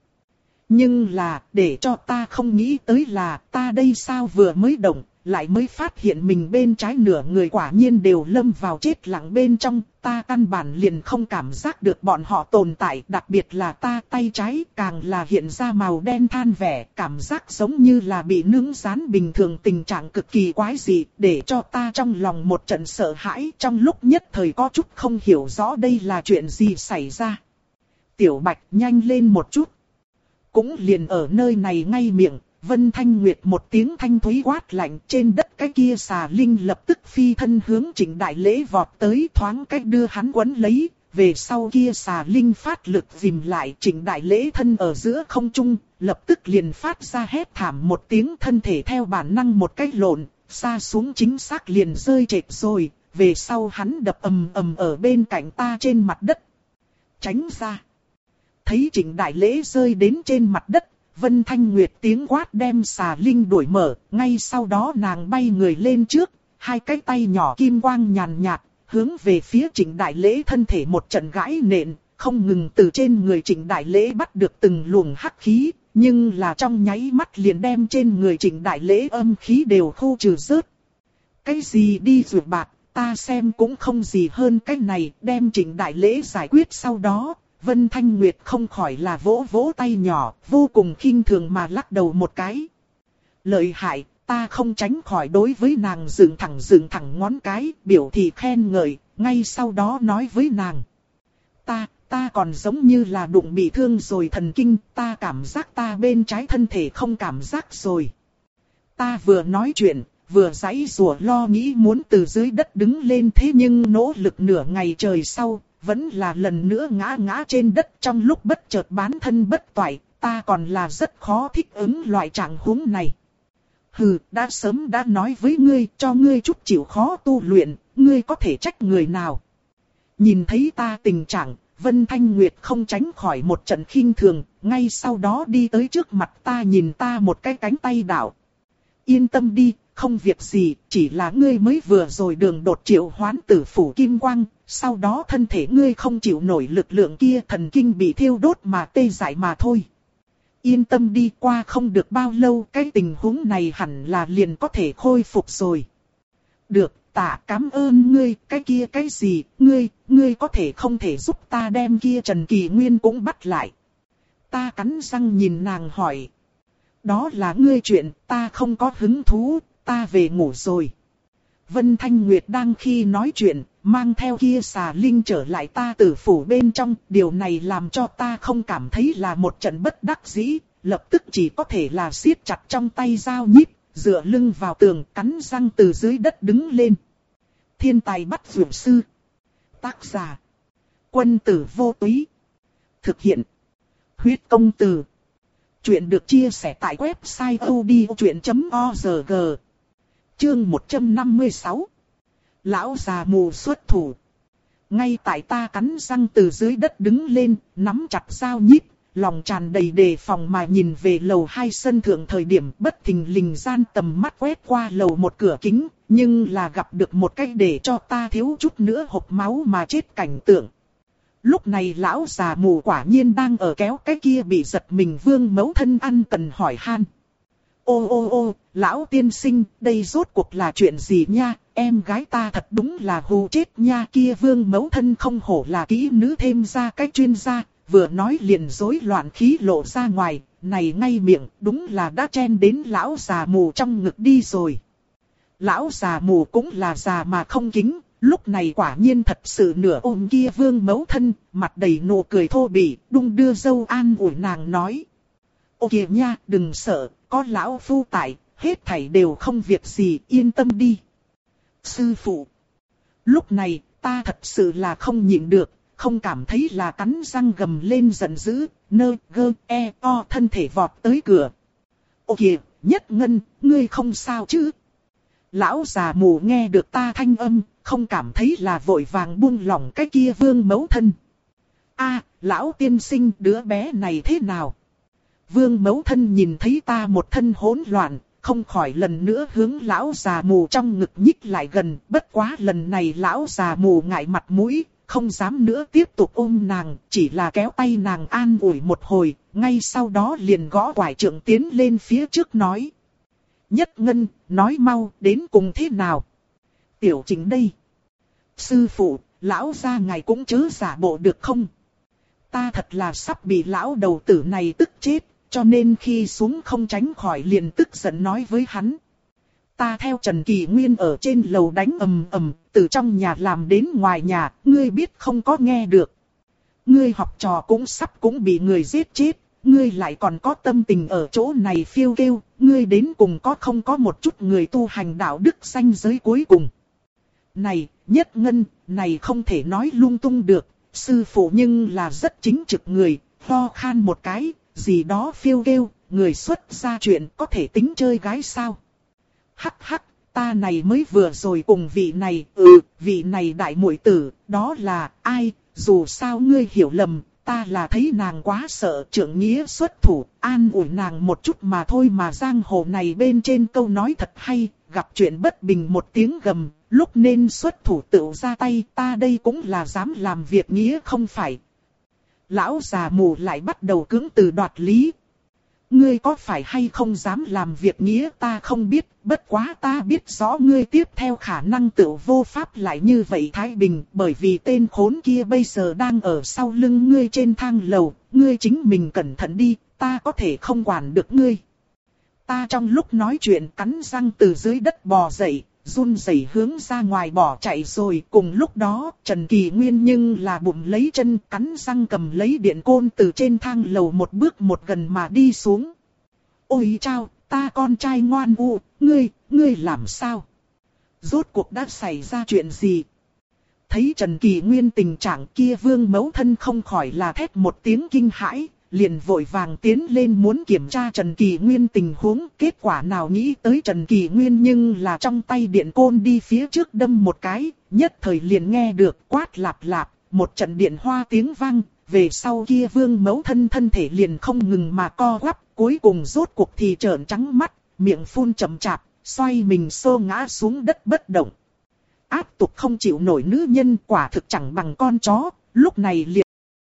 Nhưng là, để cho ta không nghĩ tới là ta đây sao vừa mới động, lại mới phát hiện mình bên trái nửa người quả nhiên đều lâm vào chết lặng bên trong. Ta căn bản liền không cảm giác được bọn họ tồn tại, đặc biệt là ta tay trái càng là hiện ra màu đen than vẻ, cảm giác giống như là bị nướng rán bình thường, tình trạng cực kỳ quái dị, để cho ta trong lòng một trận sợ hãi, trong lúc nhất thời có chút không hiểu rõ đây là chuyện gì xảy ra. Tiểu Bạch nhanh lên một chút. Cũng liền ở nơi này ngay miệng, Vân Thanh Nguyệt một tiếng thanh thúy quát lạnh, trên đất cái kia xà linh lập tức phi thân hướng Trịnh Đại Lễ vọt tới, thoáng cách đưa hắn quấn lấy, về sau kia xà linh phát lực dìm lại, Trịnh Đại Lễ thân ở giữa không trung, lập tức liền phát ra hét thảm một tiếng, thân thể theo bản năng một cách lộn, xa xuống chính xác liền rơi trệt rồi, về sau hắn đập ầm ầm ở bên cạnh ta trên mặt đất. Tránh ra! Thấy Trịnh Đại Lễ rơi đến trên mặt đất, Vân Thanh Nguyệt tiếng quát đem xà linh đuổi mở, ngay sau đó nàng bay người lên trước, hai cái tay nhỏ kim quang nhàn nhạt, hướng về phía Trịnh Đại Lễ thân thể một trận gãi nện, không ngừng từ trên người Trịnh Đại Lễ bắt được từng luồng hắc khí, nhưng là trong nháy mắt liền đem trên người Trịnh Đại Lễ âm khí đều khu trừ rớt. Cái gì đi ruột bạc, ta xem cũng không gì hơn cái này, đem Trịnh Đại Lễ giải quyết sau đó. Vân Thanh Nguyệt không khỏi là vỗ vỗ tay nhỏ, vô cùng khinh thường mà lắc đầu một cái. Lợi hại, ta không tránh khỏi đối với nàng dựng thẳng dựng thẳng ngón cái, biểu thị khen ngợi, ngay sau đó nói với nàng. Ta, ta còn giống như là đụng bị thương rồi thần kinh, ta cảm giác ta bên trái thân thể không cảm giác rồi. Ta vừa nói chuyện, vừa giãy giụa lo nghĩ muốn từ dưới đất đứng lên, thế nhưng nỗ lực nửa ngày trời sau, vẫn là lần nữa ngã ngã trên đất, trong lúc bất chợt bán thân bất toại, ta còn là rất khó thích ứng loại trạng huống này. Hừ, đã sớm đã nói với ngươi, cho ngươi chút chịu khó tu luyện, ngươi có thể trách người nào. Nhìn thấy ta tình trạng, Vân Thanh Nguyệt không tránh khỏi một trận khinh thường, ngay sau đó đi tới trước mặt ta nhìn ta một cái cánh tay đạo. Yên tâm đi, không việc gì, chỉ là ngươi mới vừa rồi đường đột triệu hoán tử phủ kim quang, sau đó thân thể ngươi không chịu nổi lực lượng kia, thần kinh bị thiêu đốt mà tê dại mà thôi. Yên tâm đi, qua không được bao lâu cái tình huống này hẳn là liền có thể khôi phục rồi. Được, tạ cảm ơn ngươi, cái kia cái gì, ngươi, ngươi có thể không thể giúp ta đem kia Trần Kỳ Nguyên cũng bắt lại. Ta cắn răng nhìn nàng hỏi. Đó là ngươi chuyện, ta không có hứng thú, ta về ngủ rồi. Vân Thanh Nguyệt đang khi nói chuyện, mang theo kia xà linh trở lại ta tử phủ bên trong, điều này làm cho ta không cảm thấy là một trận bất đắc dĩ, lập tức chỉ có thể là siết chặt trong tay dao nhíp, dựa lưng vào tường, cắn răng từ dưới đất đứng lên. Thiên tài bắt dược sư. Tác giả: Quân tử vô túy. Thực hiện: Huyết công từ. Chuyện được chia sẻ tại website odchuyện chấm org. Chương một trăm năm mươi sáu. Lão già mù xuất thủ. Ngay tại ta cắn răng từ dưới đất đứng lên, nắm chặt dao nhíp, lòng tràn đầy đề phòng mà nhìn về lầu hai sân thượng thời điểm bất thình lình gian tầm mắt quét qua lầu một cửa kính, nhưng là gặp được một cái để cho ta thiếu chút nữa hộc máu mà chết cảnh tượng. Lúc này lão già mù quả nhiên đang ở kéo cái kia bị giật mình Vương Mẫu Thân ăn cần hỏi han. Ô ô ô, lão tiên sinh, đây rốt cuộc là chuyện gì nha, em gái ta thật đúng là hù chết nha. Kia Vương Mẫu Thân không hổ là kỹ nữ thêm ra cái chuyên gia, vừa nói liền rối loạn khí lộ ra ngoài, này ngay miệng, đúng là đã chen đến lão già mù trong ngực đi rồi. Lão già mù cũng là già mà không kính, lúc này quả nhiên thật sự nửa ôm kia Vương Mẫu Thân, mặt đầy nụ cười thô bỉ, đung đưa dâu an ủi nàng nói. Ô kìa nha, đừng sợ, có lão phu tại, hết thảy đều không việc gì, yên tâm đi. Sư phụ. Lúc này, ta thật sự là không nhịn được, không cảm thấy là cắn răng gầm lên giận dữ, nơ gơ e o thân thể vọt tới cửa. Ô kìa, Nhất Ngân, ngươi không sao chứ? Lão già mù nghe được ta thanh âm, không cảm thấy là vội vàng buông lỏng cái kia Vương Mẫu Thân. A, lão tiên sinh, đứa bé này thế nào? Vương Mẫu Thân nhìn thấy ta một thân hỗn loạn, không khỏi lần nữa hướng lão già mù trong ngực nhích lại gần, bất quá lần này lão già mù ngại mặt mũi, không dám nữa tiếp tục ôm nàng, chỉ là kéo tay nàng an ủi một hồi, ngay sau đó liền gõ quải trượng tiến lên phía trước nói. Nhất Ngân, nói mau, đến cùng thế nào? Tiểu Chính đây. Sư phụ, lão gia ngài cũng chớ giả bộ được không? Ta thật là sắp bị lão đầu tử này tức chết, cho nên khi xuống không tránh khỏi liền tức giận nói với hắn. Ta theo Trần Kỳ Nguyên ở trên lầu đánh ầm ầm, từ trong nhà làm đến ngoài nhà, ngươi biết không có nghe được. Ngươi học trò cũng sắp cũng bị người giết chết, ngươi lại còn có tâm tình ở chỗ này phiêu kêu, ngươi đến cùng có không có một chút người tu hành đạo đức ranh giới cuối cùng. Này, Nhất Ngân, này không thể nói lung tung được, sư phụ nhưng là rất chính trực người, ho khan một cái, gì đó phiêu kêu, người xuất ra chuyện có thể tính chơi gái sao? Hắc hắc, ta này mới vừa rồi cùng vị này, ừ, vị này đại muội tử, đó là ai, dù sao ngươi hiểu lầm, ta là thấy nàng quá sợ trưởng nghĩa xuất thủ, an ủi nàng một chút mà thôi mà giang hồ này bên trên câu nói thật hay, gặp chuyện bất bình một tiếng gầm, lúc nên xuất thủ tự ra tay, ta đây cũng là dám làm việc nghĩa không phải. Lão già mù lại bắt đầu cưỡng từ đoạt lý. Ngươi có phải hay không dám làm việc nghĩa ta không biết, bất quá ta biết rõ ngươi tiếp theo khả năng tự vô pháp lại như vậy Thái Bình, bởi vì tên khốn kia bây giờ đang ở sau lưng ngươi trên thang lầu, ngươi chính mình cẩn thận đi, ta có thể không quản được ngươi. Ta trong lúc nói chuyện cắn răng từ dưới đất bò dậy, run rẩy hướng ra ngoài bỏ chạy rồi, cùng lúc đó Trần Kỳ Nguyên nhưng là bụng lấy chân cắn răng cầm lấy điện côn từ trên thang lầu một bước một gần mà đi xuống. Ôi chao, ta con trai ngoan u, ngươi, ngươi làm sao? Rốt cuộc đã xảy ra chuyện gì? Thấy Trần Kỳ Nguyên tình trạng kia Vương Mẫu Thân không khỏi là thét một tiếng kinh hãi, liền vội vàng tiến lên muốn kiểm tra Trần Kỳ Nguyên tình huống. Kết quả nào nghĩ tới Trần Kỳ Nguyên nhưng là trong tay điện côn đi phía trước đâm một cái, nhất thời liền nghe được quát lạp lạp, một trận điện hoa tiếng vang. Về sau kia Vương Mẫu Thân thân thể liền không ngừng mà co quắp, cuối cùng rốt cuộc thì trợn trắng mắt, miệng phun chậm chạp, xoay mình xô ngã xuống đất bất động. Áp tục không chịu nổi nữ nhân, quả thực chẳng bằng con chó, lúc này liền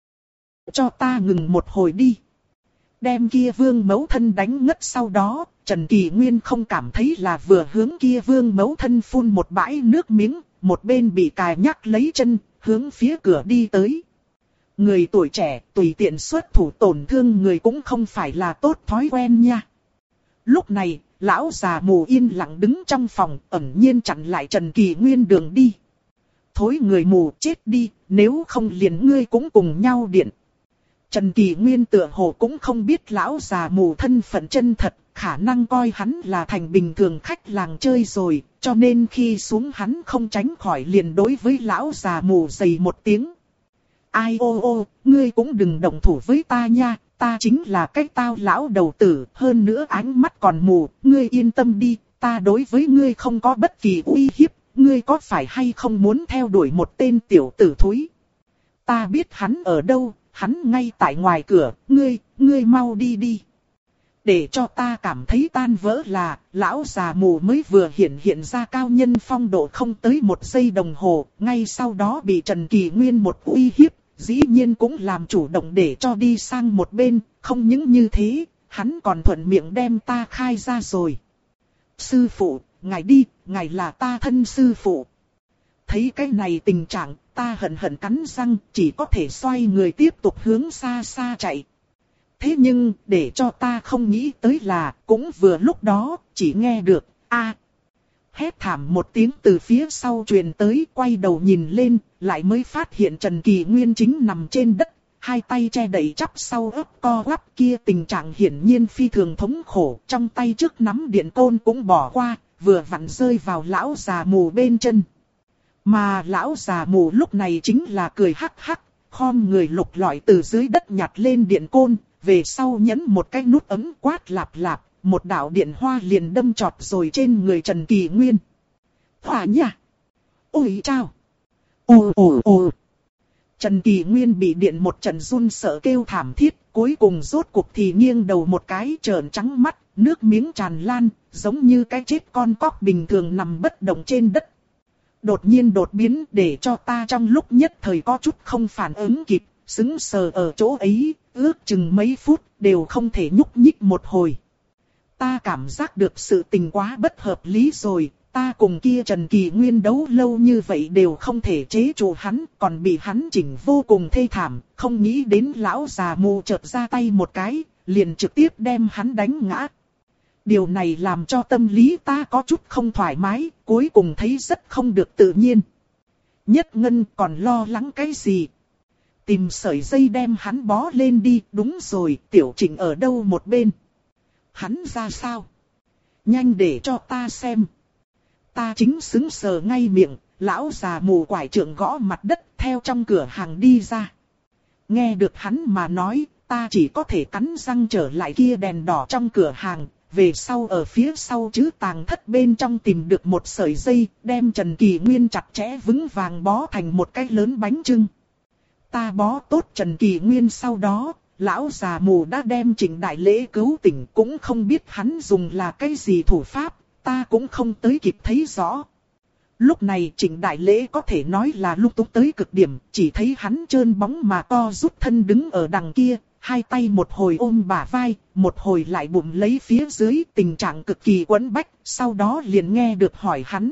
cho ta ngừng một hồi đi. Đem kia Vương Mẫu Thân đánh ngất sau đó, Trần Kỳ Nguyên không cảm thấy là vừa hướng kia Vương Mẫu Thân phun một bãi nước miếng, một bên bị cài nhắc lấy chân, hướng phía cửa đi tới. Người tuổi trẻ tùy tiện xuất thủ tổn thương người cũng không phải là tốt thói quen nha. Lúc này, lão già mù yên lặng đứng trong phòng, ẩn nhiên chặn lại Trần Kỳ Nguyên đường đi. Thối người mù chết đi, nếu không liền ngươi cũng cùng nhau điện. Trần Kỳ Nguyên tựa hồ cũng không biết lão già mù thân phận chân thật, khả năng coi hắn là thành bình thường khách làng chơi rồi, cho nên khi xuống hắn không tránh khỏi liền đối với lão già mù dày một tiếng. Ai ô ô, ngươi cũng đừng động thủ với ta nha, ta chính là cái tao lão đầu tử, hơn nữa ánh mắt còn mù, ngươi yên tâm đi, ta đối với ngươi không có bất kỳ uy hiếp, ngươi có phải hay không muốn theo đuổi một tên tiểu tử thúi. Ta biết hắn ở đâu, hắn ngay tại ngoài cửa, ngươi, ngươi mau đi đi. Để cho ta cảm thấy tan vỡ là, lão già mù mới vừa hiện hiện ra cao nhân phong độ không tới một giây đồng hồ, ngay sau đó bị Trần Kỳ Nguyên một uy hiếp, dĩ nhiên cũng làm chủ động để cho đi sang một bên, không những như thế, hắn còn thuận miệng đem ta khai ra rồi. Sư phụ, ngài đi, ngài là ta thân sư phụ. Thấy cái này tình trạng, ta hận hận cắn răng, chỉ có thể xoay người tiếp tục hướng xa xa chạy. Thế nhưng, để cho ta không nghĩ tới là, cũng vừa lúc đó, chỉ nghe được, a hét thảm một tiếng từ phía sau truyền tới, quay đầu nhìn lên, lại mới phát hiện Trần Kỳ Nguyên chính nằm trên đất, hai tay che đậy chắp sau ấp co quắp kia, tình trạng hiển nhiên phi thường thống khổ, trong tay trước nắm điện côn cũng bỏ qua, vừa vặn rơi vào lão già mù bên chân. Mà lão già mù lúc này chính là cười hắc hắc, khom người lục lọi từ dưới đất nhặt lên điện côn, về sau nhấn một cái nút ấm quát lạp lạp, một đạo điện hoa liền đâm chọt rồi trên người Trần Kỳ Nguyên. Hỏa nha! Ôi chao! Ồ ồ ồ! Trần Kỳ Nguyên bị điện một trận run sợ kêu thảm thiết, cuối cùng rốt cuộc thì nghiêng đầu một cái trợn trắng mắt, nước miếng tràn lan, giống như cái chết con cóc bình thường nằm bất động trên đất. Đột nhiên đột biến để cho ta trong lúc nhất thời có chút không phản ứng kịp, sững sờ ở chỗ ấy, ước chừng mấy phút đều không thể nhúc nhích một hồi. Ta cảm giác được sự tình quá bất hợp lý rồi, ta cùng kia Trần Kỳ Nguyên đấu lâu như vậy đều không thể chế trụ hắn, còn bị hắn chỉnh vô cùng thê thảm, không nghĩ đến lão già mù chợt ra tay một cái, liền trực tiếp đem hắn đánh ngã. Điều này làm cho tâm lý ta có chút không thoải mái, cuối cùng thấy rất không được tự nhiên. Nhất Ngân còn lo lắng cái gì? Tìm sợi dây đem hắn bó lên đi, đúng rồi, Tiểu Trịnh ở đâu một bên? Hắn ra sao? Nhanh để cho ta xem. Ta chính xứng sờ ngay miệng, lão già mù quải trượng gõ mặt đất theo trong cửa hàng đi ra. Nghe được hắn mà nói, ta chỉ có thể cắn răng trở lại kia đèn đỏ trong cửa hàng. Về sau ở phía sau chữ tàng thất bên trong tìm được một sợi dây, đem Trần Kỳ Nguyên chặt chẽ vững vàng bó thành một cái lớn bánh chưng. Ta bó tốt Trần Kỳ Nguyên sau đó, lão già mù đã đem Trịnh Đại Lễ cứu tỉnh, cũng không biết hắn dùng là cái gì thủ pháp, ta cũng không tới kịp thấy rõ. Lúc này Trịnh Đại Lễ có thể nói là lung túng tới cực điểm, chỉ thấy hắn trơn bóng mà co rút thân đứng ở đằng kia, hai tay một hồi ôm bả vai, một hồi lại bụng lấy phía dưới, tình trạng cực kỳ quẫn bách, sau đó liền nghe được hỏi hắn.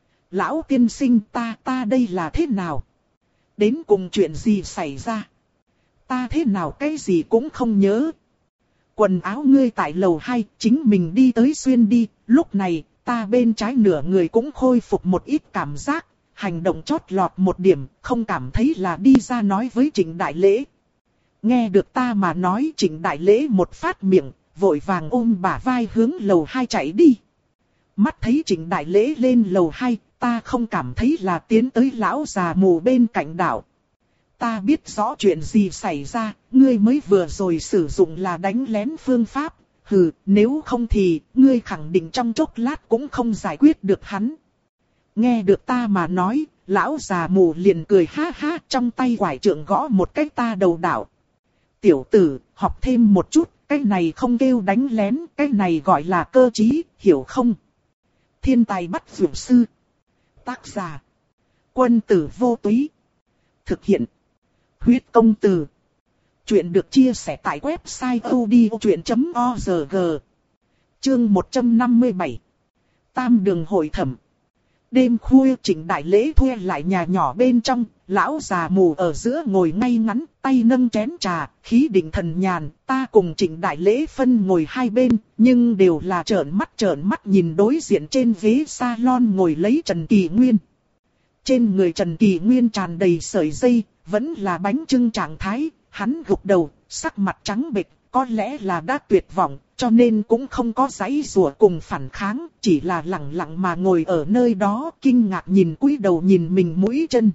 Lão tiên sinh, ta, ta đây là thế nào? Đến cùng chuyện gì xảy ra? Ta thế nào cái gì cũng không nhớ. Quần áo ngươi tại lầu hai, chính mình đi tới xuyên đi, lúc này, ta bên trái nửa người cũng khôi phục một ít cảm giác, hành động chót lọt một điểm, không cảm thấy là đi ra nói với Trịnh Đại Lễ. Nghe được ta mà nói, Trịnh Đại Lễ một phát miệng, vội vàng ôm bả vai hướng lầu hai chạy đi. Mắt thấy Trịnh Đại Lễ lên lầu hai, ta không cảm thấy là tiến tới lão già mù bên cạnh đảo. ta biết rõ chuyện gì xảy ra, ngươi mới vừa rồi sử dụng là đánh lén phương pháp. Hừ, nếu không thì, ngươi khẳng định trong chốc lát cũng không giải quyết được hắn. Nghe được ta mà nói, lão già mù liền cười ha ha, trong tay quải trượng gõ một cái ta đầu đảo. Tiểu tử, học thêm một chút, cái này không kêu đánh lén, cái này gọi là cơ trí, hiểu không? Thiên tài bắt dược sư. Tác giả. Quân tử vô túy. Thực hiện. Huyết công từ. Chuyện được chia sẻ tại website odchuyện chấm org. Chương một trăm năm mươi bảy. Tam đường hội thẩm. Đêm khuya Trịnh Đại Lễ thuê lại nhà nhỏ bên trong, lão già mù ở giữa ngồi ngay ngắn, tay nâng chén trà, khí định thần nhàn. Ta cùng Trịnh Đại Lễ phân ngồi hai bên, nhưng đều là trợn mắt trợn mắt nhìn đối diện trên ghế salon ngồi lấy Trần Kỳ Nguyên. Trên người Trần Kỳ Nguyên tràn đầy sợi dây, vẫn là bánh trưng trạng thái, hắn gục đầu, sắc mặt trắng bệch, có lẽ là đã tuyệt vọng, cho nên cũng không có giãy giụa cùng phản kháng, chỉ là lặng lặng mà ngồi ở nơi đó, kinh ngạc nhìn cúi đầu nhìn mình mũi chân.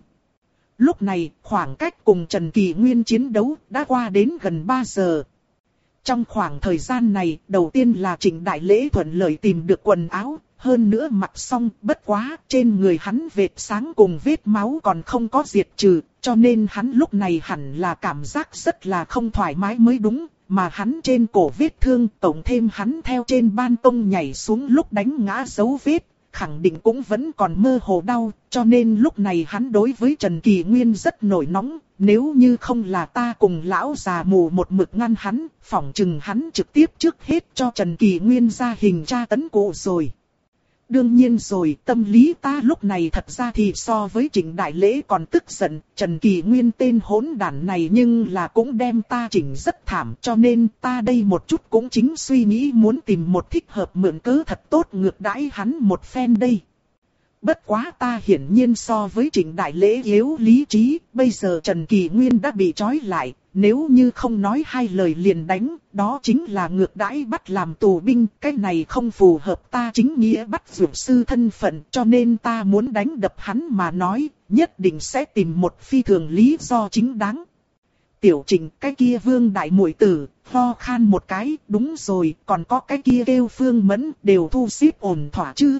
Lúc này, khoảng cách cùng Trần Kỳ Nguyên chiến đấu đã qua đến gần ba giờ. Trong khoảng thời gian này, đầu tiên là Trịnh Đại Lễ thuận lợi tìm được quần áo, hơn nữa mặc xong, bất quá, trên người hắn vệt sáng cùng vết máu còn không có diệt trừ, cho nên hắn lúc này hẳn là cảm giác rất là không thoải mái mới đúng, mà hắn trên cổ vết thương, tổng thêm hắn theo trên ban công nhảy xuống lúc đánh ngã dấu vết, khẳng định cũng vẫn còn mơ hồ đau, cho nên lúc này hắn đối với Trần Kỳ Nguyên rất nổi nóng, nếu như không là ta cùng lão già mù một mực ngăn hắn, phỏng chừng hắn trực tiếp trước hết cho Trần Kỳ Nguyên ra hình tra tấn cụ rồi. Đương nhiên rồi, tâm lý ta lúc này thật ra thì so với Trịnh Đại Lễ còn tức giận, Trần Kỳ Nguyên tên hỗn đản này nhưng là cũng đem ta chỉnh rất thảm, cho nên ta đây một chút cũng chính suy nghĩ muốn tìm một thích hợp mượn cớ thật tốt ngược đãi hắn một phen đây. Bất quá ta hiển nhiên so với Trịnh Đại Lễ yếu lý trí, bây giờ Trần Kỳ Nguyên đã bị trói lại, nếu như không nói hai lời liền đánh, đó chính là ngược đãi bắt làm tù binh, cái này không phù hợp ta chính nghĩa bắt dược sư thân phận, cho nên ta muốn đánh đập hắn mà nói, nhất định sẽ tìm một phi thường lý do chính đáng. Tiểu Trịnh, cái kia Vương đại muội tử, ho khan một cái, đúng rồi, còn có cái kia kêu Phương Mẫn, đều thu xếp ổn thỏa chứ.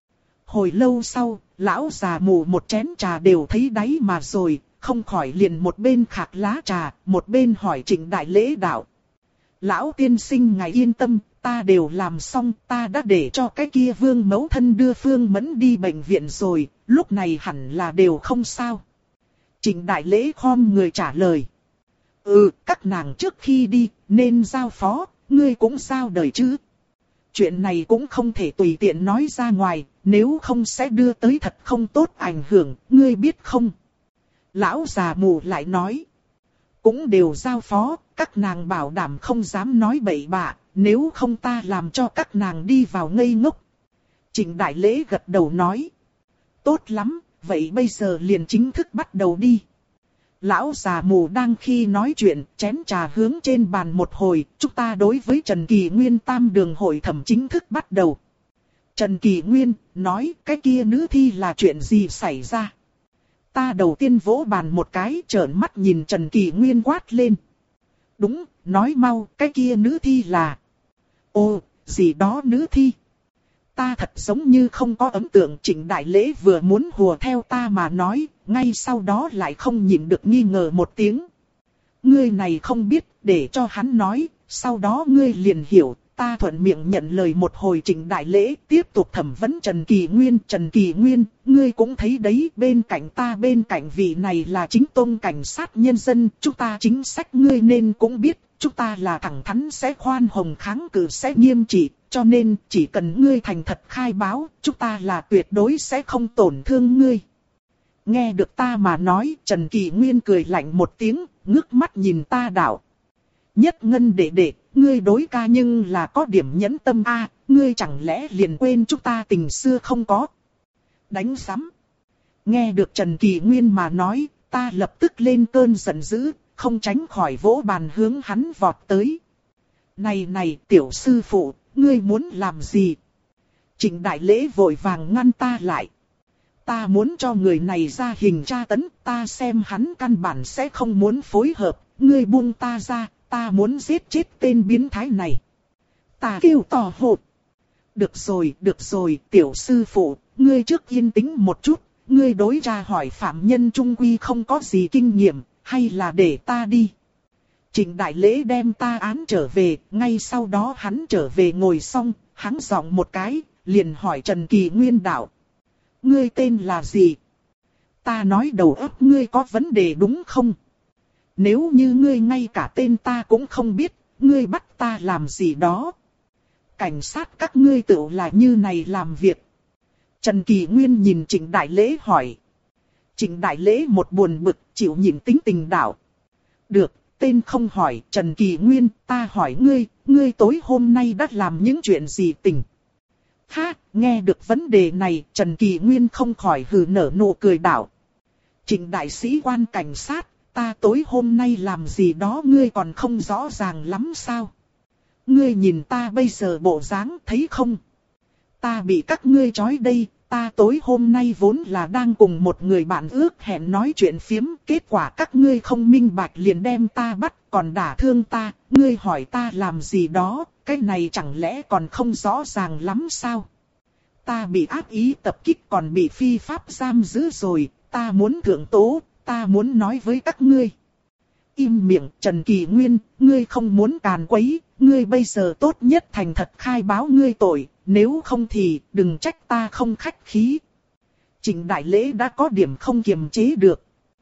Hồi lâu sau, lão già mù một chén trà đều thấy đáy mà rồi, không khỏi liền một bên khạc lá trà, một bên hỏi Trịnh Đại Lễ đạo. Lão tiên sinh ngài yên tâm, ta đều làm xong, ta đã để cho cái kia Vương mẫu thân đưa Phương Mẫn đi bệnh viện rồi, lúc này hẳn là đều không sao. Trịnh Đại Lễ khom người trả lời. Ừ, các nàng trước khi đi, nên giao phó, ngươi cũng giao đời chứ. Chuyện này cũng không thể tùy tiện nói ra ngoài, nếu không sẽ đưa tới thật không tốt ảnh hưởng, ngươi biết không? Lão già mù lại nói. Cũng đều giao phó, các nàng bảo đảm không dám nói bậy bạ, nếu không ta làm cho các nàng đi vào ngây ngốc. Trịnh Đại Lễ gật đầu nói. Tốt lắm, vậy bây giờ liền chính thức bắt đầu đi. Lão già mù đang khi nói chuyện, chén trà hướng trên bàn một hồi, chúng ta đối với Trần Kỳ Nguyên tam đường hội thẩm chính thức bắt đầu. Trần Kỳ Nguyên nói cái kia nữ thi là chuyện gì xảy ra. Ta đầu tiên vỗ bàn một cái trợn mắt nhìn Trần Kỳ Nguyên quát lên. Đúng, nói mau, cái kia nữ thi là... Ồ, gì đó nữ thi. Ta thật giống như không có ấn tượng. Trịnh Đại Lễ vừa muốn hùa theo ta mà nói, ngay sau đó lại không nhịn được nghi ngờ một tiếng. Ngươi này không biết, để cho hắn nói, sau đó ngươi liền hiểu. Ta thuận miệng nhận lời một hồi. Trịnh Đại Lễ tiếp tục thẩm vấn Trần Kỳ Nguyên. Trần Kỳ Nguyên, ngươi cũng thấy đấy, bên cạnh ta bên cạnh vị này là chính tôn cảnh sát nhân dân. Chúng ta chính sách ngươi nên cũng biết, chúng ta là thẳng thắn sẽ khoan hồng kháng cự sẽ nghiêm trị. Cho nên chỉ cần ngươi thành thật khai báo, chúng ta là tuyệt đối sẽ không tổn thương ngươi. Nghe được ta mà nói, Trần Kỳ Nguyên cười lạnh một tiếng, ngước mắt nhìn ta đạo. Nhất Ngân đệ đệ, ngươi đối ca nhưng là có điểm nhẫn tâm a, à, ngươi chẳng lẽ liền quên chúng ta tình xưa không có. Đánh sắm. Nghe được Trần Kỳ Nguyên mà nói, ta lập tức lên cơn giận dữ, không tránh khỏi vỗ bàn hướng hắn vọt tới. Này này tiểu sư phụ, ngươi muốn làm gì? Trịnh Đại Lễ vội vàng ngăn ta lại. ta muốn cho người này ra hình tra tấn, ta xem hắn căn bản sẽ không muốn phối hợp, ngươi buông ta ra, ta muốn giết chết tên biến thái này. Ta kêu to hột. Được rồi, được rồi, tiểu sư phụ, ngươi trước yên tĩnh một chút, ngươi đối tra hỏi phạm nhân trung quy không có gì kinh nghiệm, hay là để ta đi. Trịnh Đại Lễ đem ta án trở về, ngay sau đó hắn trở về ngồi xong, hắn giọng một cái, liền hỏi Trần Kỳ Nguyên đạo. Ngươi tên là gì? Ta nói đầu óc ngươi có vấn đề đúng không? Nếu như ngươi ngay cả tên ta cũng không biết, ngươi bắt ta làm gì đó? Cảnh sát các ngươi tự là như này làm việc. Trần Kỳ Nguyên nhìn Trịnh Đại Lễ hỏi. Trịnh Đại Lễ một buồn bực, chịu nhịn tính tình đạo. Được, tên không hỏi, Trần Kỳ Nguyên, ta hỏi ngươi, ngươi tối hôm nay đã làm những chuyện gì tình? Ha, nghe được vấn đề này, Trần Kỳ Nguyên không khỏi hừ nở nụ cười đạo. Trịnh đại sĩ quan cảnh sát, ta tối hôm nay làm gì đó ngươi còn không rõ ràng lắm sao? Ngươi nhìn ta bây giờ bộ dáng thấy không? Ta bị các ngươi trói đây, ta tối hôm nay vốn là đang cùng một người bạn ước hẹn nói chuyện phiếm, kết quả các ngươi không minh bạch liền đem ta bắt, còn đả thương ta, ngươi hỏi ta làm gì đó, cái này chẳng lẽ còn không rõ ràng lắm sao? Ta bị ác ý tập kích còn bị phi pháp giam giữ rồi, ta muốn thượng tố, ta muốn nói với các ngươi. Im miệng, Trần Kỳ Nguyên, ngươi không muốn càn quấy, ngươi bây giờ tốt nhất thành thật khai báo ngươi tội, nếu không thì đừng trách ta không khách khí. Trịnh Đại Lễ đã có điểm không kiềm chế được.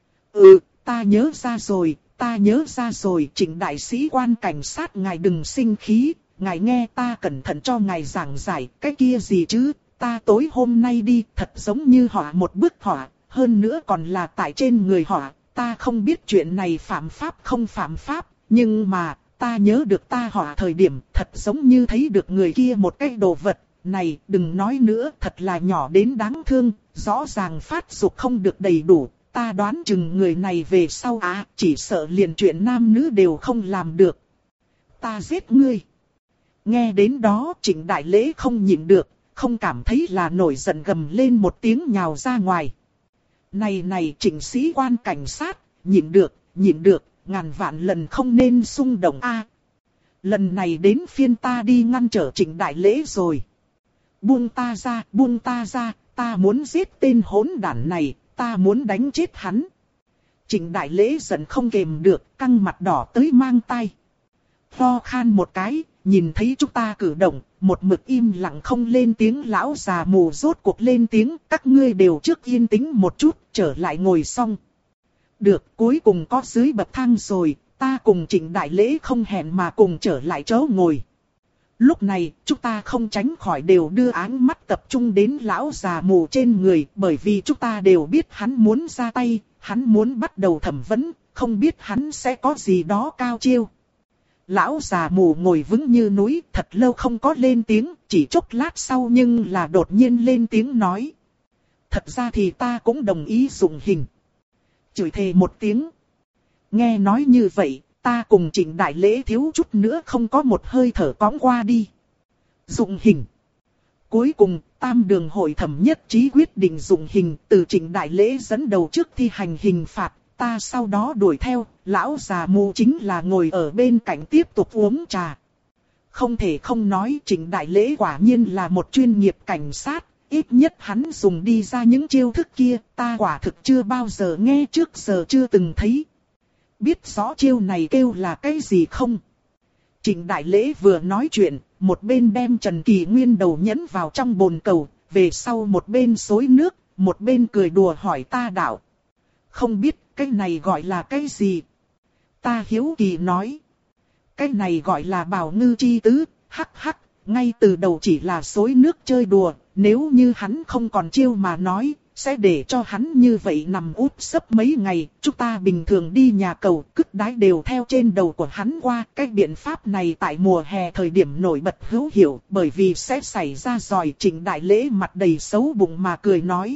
Ừ, ta nhớ ra rồi, ta nhớ ra rồi, Trịnh đại sĩ quan cảnh sát ngài đừng sinh khí, ngài nghe ta cẩn thận cho ngài giảng giải, cái kia gì chứ, ta tối hôm nay đi thật giống như họa một bức họa, hơn nữa còn là tại trên người họa, ta không biết chuyện này phạm pháp không phạm pháp, nhưng mà, ta nhớ được ta họa thời điểm thật giống như thấy được người kia một cái đồ vật, này đừng nói nữa thật là nhỏ đến đáng thương, rõ ràng phát dục không được đầy đủ, ta đoán chừng người này về sau á, chỉ sợ liền chuyện nam nữ đều không làm được. Ta giết ngươi. Nghe đến đó Trịnh Đại Lễ không nhịn được, không cảm thấy là nổi giận gầm lên một tiếng nhào ra ngoài. Này này Trịnh sĩ quan cảnh sát, nhịn được, nhịn được, ngàn vạn lần không nên xung động a. Lần này đến phiên ta đi ngăn trở Trịnh Đại Lễ rồi. Buông ta ra, buông ta ra, ta muốn giết tên hỗn đản này, ta muốn đánh chết hắn. Trịnh Đại Lễ giận không kềm được, căng mặt đỏ tới mang tai. Ho khan một cái, nhìn thấy chúng ta cử động, một mực im lặng không lên tiếng lão già mù rốt cuộc lên tiếng, các ngươi đều trước yên tĩnh một chút, trở lại ngồi xong. Được, cuối cùng có dưới bậc thang rồi, ta cùng Trịnh Đại Lễ không hẹn mà cùng trở lại chỗ ngồi. Lúc này, chúng ta không tránh khỏi đều đưa ánh mắt tập trung đến lão già mù trên người, bởi vì chúng ta đều biết hắn muốn ra tay, hắn muốn bắt đầu thẩm vấn, không biết hắn sẽ có gì đó cao chiêu. Lão già mù ngồi vững như núi, thật lâu không có lên tiếng, chỉ chốc lát sau nhưng là đột nhiên lên tiếng nói. Thật ra thì ta cũng đồng ý dụng hình. Chửi thề một tiếng. Nghe nói như vậy, ta cùng Trịnh Đại Lễ thiếu chút nữa không có một hơi thở cõng qua đi. Dụng hình. Cuối cùng, tam đường hội thẩm nhất trí quyết định dụng hình, từ Trịnh Đại Lễ dẫn đầu trước thi hành hình phạt. Ta sau đó đuổi theo, lão già mù chính là ngồi ở bên cạnh tiếp tục uống trà. Không thể không nói Trịnh Đại Lễ quả nhiên là một chuyên nghiệp cảnh sát, ít nhất hắn dùng đi ra những chiêu thức kia, ta quả thực chưa bao giờ nghe trước giờ chưa từng thấy. Biết rõ chiêu này kêu là cái gì không? Trịnh Đại Lễ vừa nói chuyện, một bên đem Trần Kỳ Nguyên đầu nhấn vào trong bồn cầu, về sau một bên xối nước, một bên cười đùa hỏi ta đạo. Không biết cái này gọi là cái gì? Ta hiếu kỳ nói. Cái này gọi là bảo ngư chi tứ, hắc hắc, ngay từ đầu chỉ là xối nước chơi đùa, nếu như hắn không còn chiêu mà nói, sẽ để cho hắn như vậy nằm úp sấp mấy ngày, chúng ta bình thường đi nhà cầu, cứt đái đều theo trên đầu của hắn qua, cái biện pháp này tại mùa hè thời điểm nổi bật hữu hiệu, bởi vì sẽ xảy ra giỏi. Trịnh Đại Lễ mặt đầy xấu bụng mà cười nói.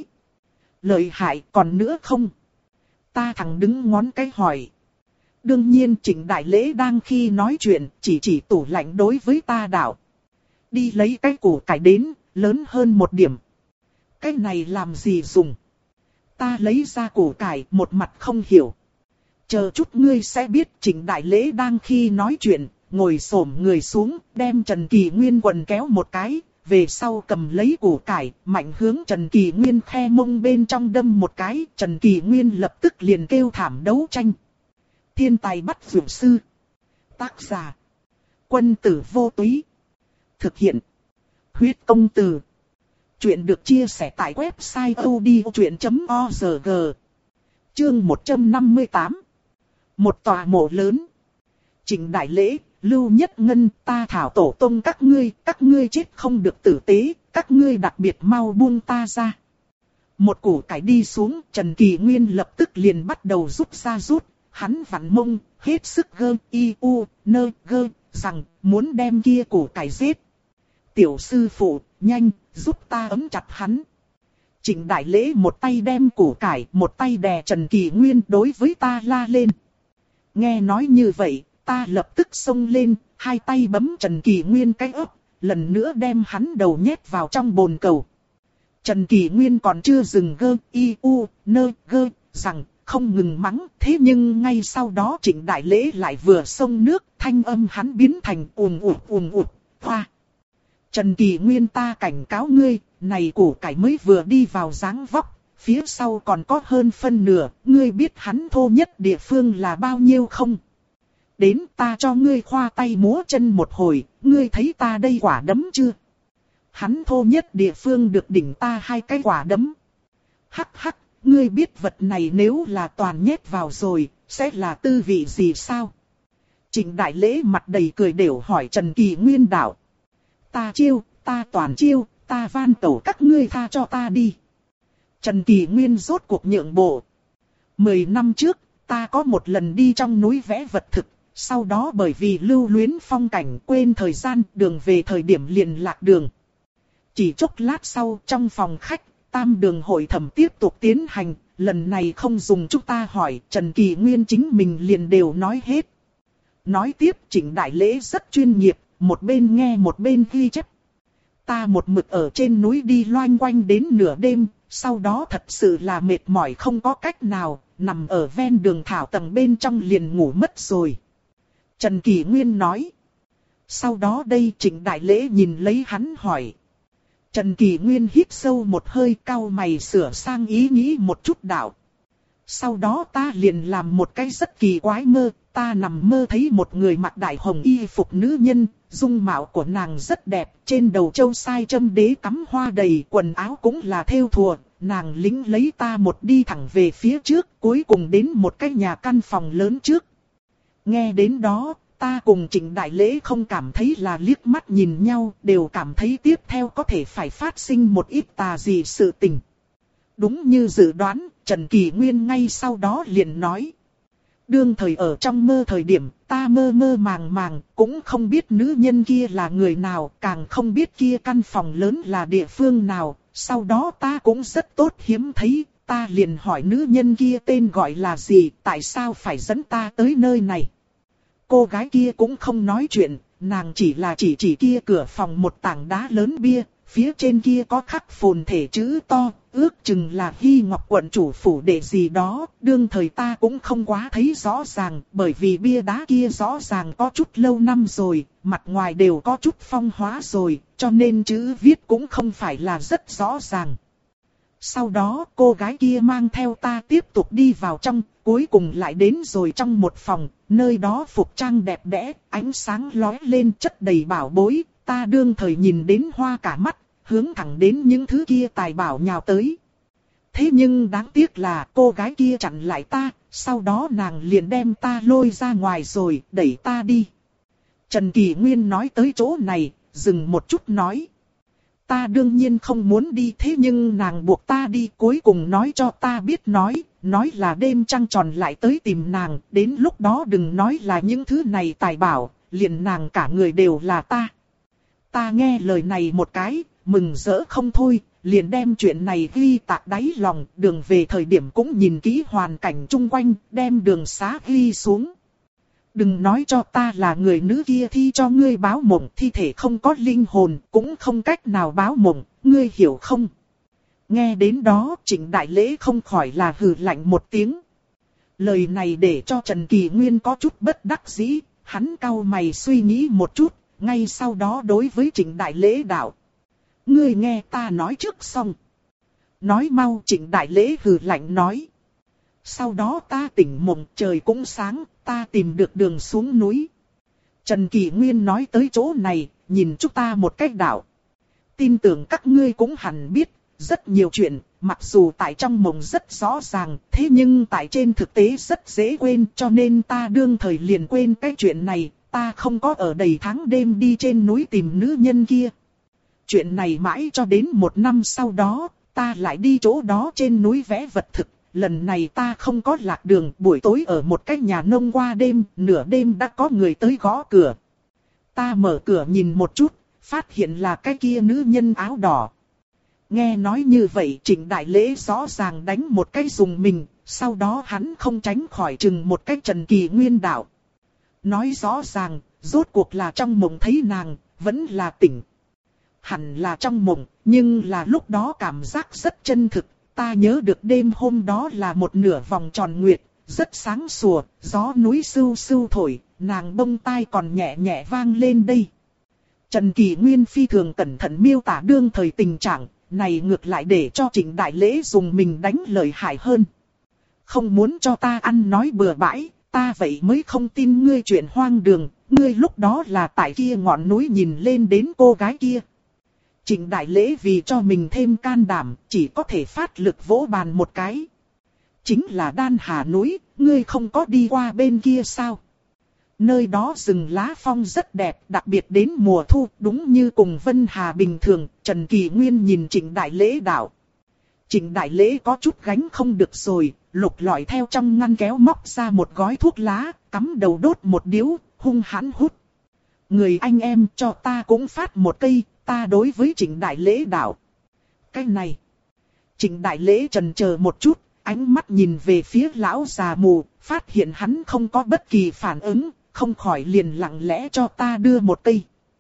Lợi hại còn nữa không? Ta thẳng đứng ngón cái hỏi. Đương nhiên Trịnh Đại Lễ đang khi nói chuyện, chỉ chỉ tủ lạnh đối với ta đạo. Đi lấy cái củ cải đến, lớn hơn một điểm. cái này làm gì dùng? Ta lấy ra củ cải, một mặt không hiểu. Chờ chút ngươi sẽ biết. Trịnh Đại Lễ đang khi nói chuyện, ngồi xổm người xuống, đem Trần Kỳ Nguyên quần kéo một cái, về sau cầm lấy củ cải, mạnh hướng Trần Kỳ Nguyên khe mông bên trong đâm một cái. Trần Kỳ Nguyên lập tức liền kêu thảm đấu tranh. Thiên tài bắt dược sư. Tác giả: Quân tử vô túy. Thực hiện: Huyết công từ. Chuyện được chia sẻ tại website odchuyện chấm org. Chương một trăm năm mươi tám. Một tòa mộ lớn. Trịnh Đại Lễ, Lưu Nhất Ngân, ta thảo tổ tông các ngươi, các ngươi chết không được tử tế, các ngươi đặc biệt mau buông ta ra. Một củ cải đi xuống, Trần Kỳ Nguyên lập tức liền bắt đầu rút ra rút, hắn vặn mông, hết sức gơ, y u, nơ, gơ, rằng, muốn đem kia củ cải giết. Tiểu sư phụ, nhanh, giúp ta ấm chặt hắn. Trịnh Đại Lễ một tay đem củ cải, một tay đè Trần Kỳ Nguyên đối với ta la lên. Nghe nói như vậy, ta lập tức xông lên, hai tay bấm Trần Kỳ Nguyên cái ấp, lần nữa đem hắn đầu nhét vào trong bồn cầu. Trần Kỳ Nguyên còn chưa dừng gơ, y u, nơ, gơ, rằng, không ngừng mắng, thế nhưng ngay sau đó Trịnh Đại Lễ lại vừa xông nước, thanh âm hắn biến thành ùm ụt ùm ụt, hoa. Trần Kỳ Nguyên, ta cảnh cáo ngươi, này củ cải mới vừa đi vào dáng vóc, phía sau còn có hơn phân nửa, ngươi biết hắn thô nhất địa phương là bao nhiêu không? Đến ta cho ngươi khoa tay múa chân một hồi, ngươi thấy ta đây quả đấm chưa? Hắn thô nhất địa phương được đỉnh ta hai cái quả đấm. Hắc hắc, ngươi biết vật này nếu là toàn nhét vào rồi, sẽ là tư vị gì sao? Trịnh Đại Lễ mặt đầy cười đều hỏi Trần Kỳ Nguyên đạo. Ta chiêu, ta toàn chiêu, ta van cầu các ngươi tha cho ta đi. Trần Kỳ Nguyên rốt cuộc nhượng bộ. Mười năm trước, ta có một lần đi trong núi vẽ vật thực, sau đó bởi vì lưu luyến phong cảnh quên thời gian, đường về thời điểm liền lạc đường. Chỉ chốc lát sau, trong phòng khách, tam đường hội thẩm tiếp tục tiến hành, lần này không dùng chúng ta hỏi, Trần Kỳ Nguyên chính mình liền đều nói hết. Nói tiếp, Trịnh Đại Lễ rất chuyên nghiệp, một bên nghe một bên ghi chép. Ta một mực ở trên núi đi loanh quanh đến nửa đêm, sau đó thật sự là mệt mỏi không có cách nào, nằm ở ven đường thảo tầng bên trong liền ngủ mất rồi. Trần Kỳ Nguyên nói. Sau đó đây Trịnh Đại Lễ nhìn lấy hắn hỏi. Trần Kỳ Nguyên hít sâu một hơi, cau mày sửa sang ý nghĩ một chút đạo. Sau đó ta liền làm một cái rất kỳ quái mơ, ta nằm mơ thấy một người mặc đại hồng y phục nữ nhân, dung mạo của nàng rất đẹp, trên đầu châu sai châm đế cắm hoa đầy, quần áo cũng là thêu thùa, nàng lính lấy ta một đi thẳng về phía trước, cuối cùng đến một cái nhà căn phòng lớn trước. Nghe đến đó, ta cùng Trịnh Đại Lễ không cảm thấy là liếc mắt nhìn nhau, đều cảm thấy tiếp theo có thể phải phát sinh một ít tà dị sự tình. Đúng như dự đoán, Trần Kỳ Nguyên ngay sau đó liền nói. Đương thời ở trong mơ thời điểm, ta mơ mơ màng màng, cũng không biết nữ nhân kia là người nào, càng không biết kia căn phòng lớn là địa phương nào. Sau đó ta cũng rất tốt hiếm thấy, ta liền hỏi nữ nhân kia tên gọi là gì, tại sao phải dẫn ta tới nơi này. Cô gái kia cũng không nói chuyện, nàng chỉ là chỉ chỉ kia cửa phòng một tảng đá lớn bia, phía trên kia có khắc phồn thể chữ to, ước chừng là Hy Ngọc quận chủ phủ đệ gì đó, đương thời ta cũng không quá thấy rõ ràng, bởi vì bia đá kia rõ ràng có chút lâu năm rồi, mặt ngoài đều có chút phong hóa rồi, cho nên chữ viết cũng không phải là rất rõ ràng. Sau đó cô gái kia mang theo ta tiếp tục đi vào trong, cuối cùng lại đến rồi trong một phòng, nơi đó phục trang đẹp đẽ, ánh sáng lóe lên chất đầy bảo bối, ta đương thời nhìn đến hoa cả mắt, hướng thẳng đến những thứ kia tài bảo nhào tới. Thế nhưng đáng tiếc là cô gái kia chặn lại ta, sau đó nàng liền đem ta lôi ra ngoài rồi, đẩy ta đi. Trần Kỳ Nguyên nói tới chỗ này, dừng một chút nói. Ta đương nhiên không muốn đi, thế nhưng nàng buộc ta đi, cuối cùng nói cho ta biết nói, nói là đêm trăng tròn lại tới tìm nàng, đến lúc đó đừng nói là những thứ này tài bảo, liền nàng cả người đều là ta. Ta nghe lời này một cái, mừng rỡ không thôi, liền đem chuyện này ghi tạc đáy lòng, đường về thời điểm cũng nhìn kỹ hoàn cảnh chung quanh, đem đường xá ghi xuống. Đừng nói cho ta là người nữ kia thi cho ngươi báo mộng, thi thể không có linh hồn, cũng không cách nào báo mộng, ngươi hiểu không? Nghe đến đó Trịnh Đại Lễ không khỏi là hừ lạnh một tiếng. Lời này để cho Trần Kỳ Nguyên có chút bất đắc dĩ, hắn cau mày suy nghĩ một chút, ngay sau đó đối với Trịnh Đại Lễ đạo. Ngươi nghe ta nói trước xong. Nói mau. Trịnh Đại Lễ hừ lạnh nói. Sau đó ta tỉnh mộng, trời cũng sáng, ta tìm được đường xuống núi. Trần Kỳ Nguyên nói tới chỗ này, nhìn chúng ta một cách đạo. Tin tưởng các ngươi cũng hẳn biết, rất nhiều chuyện, mặc dù tại trong mộng rất rõ ràng, thế nhưng tại trên thực tế rất dễ quên, cho nên ta đương thời liền quên cái chuyện này, ta không có ở đầy tháng đêm đi trên núi tìm nữ nhân kia. Chuyện này mãi cho đến một năm sau đó, ta lại đi chỗ đó trên núi vẽ vật thực. Lần này ta không có lạc đường, buổi tối ở một cái nhà nông qua đêm, nửa đêm đã có người tới gõ cửa. Ta mở cửa nhìn một chút, phát hiện là cái kia nữ nhân áo đỏ. Nghe nói như vậy Trịnh Đại Lễ rõ ràng đánh một cái dùng mình, sau đó hắn không tránh khỏi chừng một cái Trần Kỳ Nguyên đạo. Nói rõ ràng, rốt cuộc là trong mộng thấy nàng, vẫn là tỉnh. Hẳn là trong mộng, nhưng là lúc đó cảm giác rất chân thực. Ta nhớ được đêm hôm đó là một nửa vòng tròn nguyệt, rất sáng sủa, gió núi sưu sưu thổi, nàng bông tai còn nhẹ nhẹ vang lên đây. Trần Kỳ Nguyên phi thường cẩn thận miêu tả đương thời tình trạng, này ngược lại để cho Trịnh Đại Lễ dùng mình đánh lời hại hơn. Không muốn cho ta ăn nói bừa bãi, ta vậy mới không tin ngươi chuyện hoang đường, ngươi lúc đó là tại kia ngọn núi nhìn lên đến cô gái kia. Trịnh Đại Lễ vì cho mình thêm can đảm, chỉ có thể phát lực vỗ bàn một cái. Chính là Đan Hà núi, ngươi không có đi qua bên kia sao? Nơi đó rừng lá phong rất đẹp, đặc biệt đến mùa thu, đúng như cùng Vân Hà bình thường. Trần Kỳ Nguyên nhìn Trịnh Đại Lễ đạo. Trịnh Đại Lễ có chút gánh không được rồi, lục lọi theo trong ngăn kéo móc ra một gói thuốc lá, cắm đầu đốt một điếu, hung hãn hút. Người anh em cho ta cũng phát một cây. Ta đối với Trịnh Đại Lễ đạo. Cái này. Trịnh Đại Lễ chần chờ một chút, ánh mắt nhìn về phía lão già mù, phát hiện hắn không có bất kỳ phản ứng, không khỏi liền lặng lẽ cho ta đưa một cây.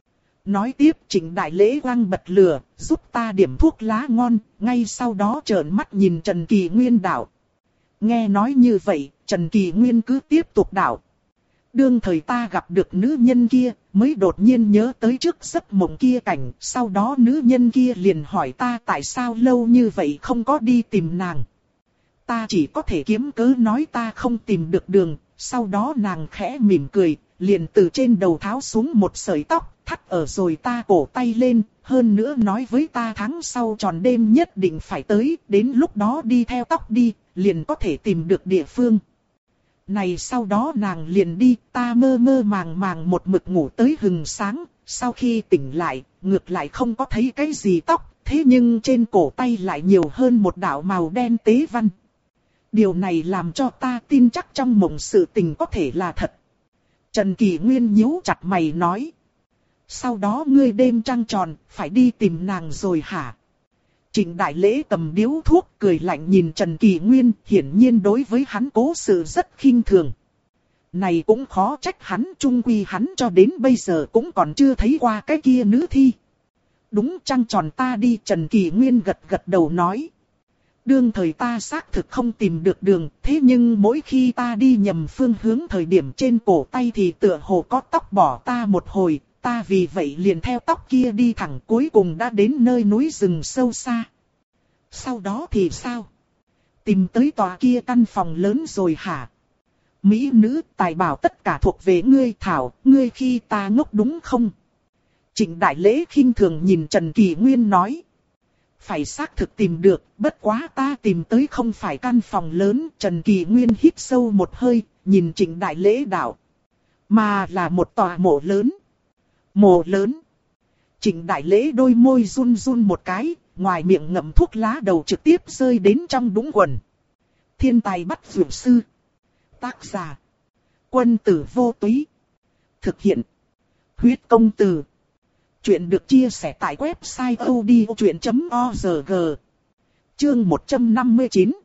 Nói tiếp Trịnh Đại Lễ quăng bật lửa, giúp ta điểm thuốc lá ngon, ngay sau đó trợn mắt nhìn Trần Kỳ Nguyên đạo. Nghe nói như vậy, Trần Kỳ Nguyên cứ tiếp tục đạo. Đương thời ta gặp được nữ nhân kia, mới đột nhiên nhớ tới trước giấc mộng kia cảnh, sau đó nữ nhân kia liền hỏi ta tại sao lâu như vậy không có đi tìm nàng. Ta chỉ có thể kiếm cớ nói ta không tìm được đường, sau đó nàng khẽ mỉm cười, liền từ trên đầu tháo xuống một sợi tóc, thắt ở rồi ta cổ tay lên, hơn nữa nói với ta tháng sau tròn đêm nhất định phải tới, đến lúc đó đi theo tóc đi, liền có thể tìm được địa phương. Này sau đó nàng liền đi, ta mơ mơ màng màng một mực ngủ tới hừng sáng, sau khi tỉnh lại, ngược lại không có thấy cái gì tóc, thế nhưng trên cổ tay lại nhiều hơn một đạo màu đen tế văn. Điều này làm cho ta tin chắc trong mộng sự tình có thể là thật. Trần Kỳ Nguyên nhíu chặt mày nói. Sau đó ngươi đêm trăng tròn, phải đi tìm nàng rồi hả? Trịnh Đại Lễ cầm điếu thuốc cười lạnh nhìn Trần Kỳ Nguyên, hiển nhiên đối với hắn cố sự rất khinh thường. Này cũng khó trách hắn, chung quy hắn cho đến bây giờ cũng còn chưa thấy qua cái kia nữ thi. Đúng trăng tròn ta đi, Trần Kỳ Nguyên gật gật đầu nói. Đương thời ta xác thực không tìm được đường, thế nhưng mỗi khi ta đi nhầm phương hướng thời điểm trên cổ tay thì tựa hồ có tóc bỏ ta một hồi. Ta vì vậy liền theo tóc kia đi thẳng, cuối cùng đã đến nơi núi rừng sâu xa. Sau đó thì sao? Tìm tới tòa kia căn phòng lớn rồi hả? Mỹ nữ, tài bảo tất cả thuộc về ngươi Thảo, ngươi khi ta ngốc đúng không? Trịnh Đại Lễ khinh thường nhìn Trần Kỳ Nguyên nói. Phải xác thực tìm được, bất quá ta tìm tới không phải căn phòng lớn. Trần Kỳ Nguyên hít sâu một hơi, nhìn Trịnh Đại Lễ đạo. Mà là một tòa mộ lớn. Mộ lớn. Trịnh Đại Lễ đôi môi run run một cái, ngoài miệng ngậm thuốc lá đầu trực tiếp rơi đến trong đũng quần. Thiên tài bắt dược sư. Tác giả. Quân tử vô túy. Thực hiện. Huyết công từ. Chuyện được chia sẻ tại website odchuyện chấm org. Chương một trăm năm mươi chín.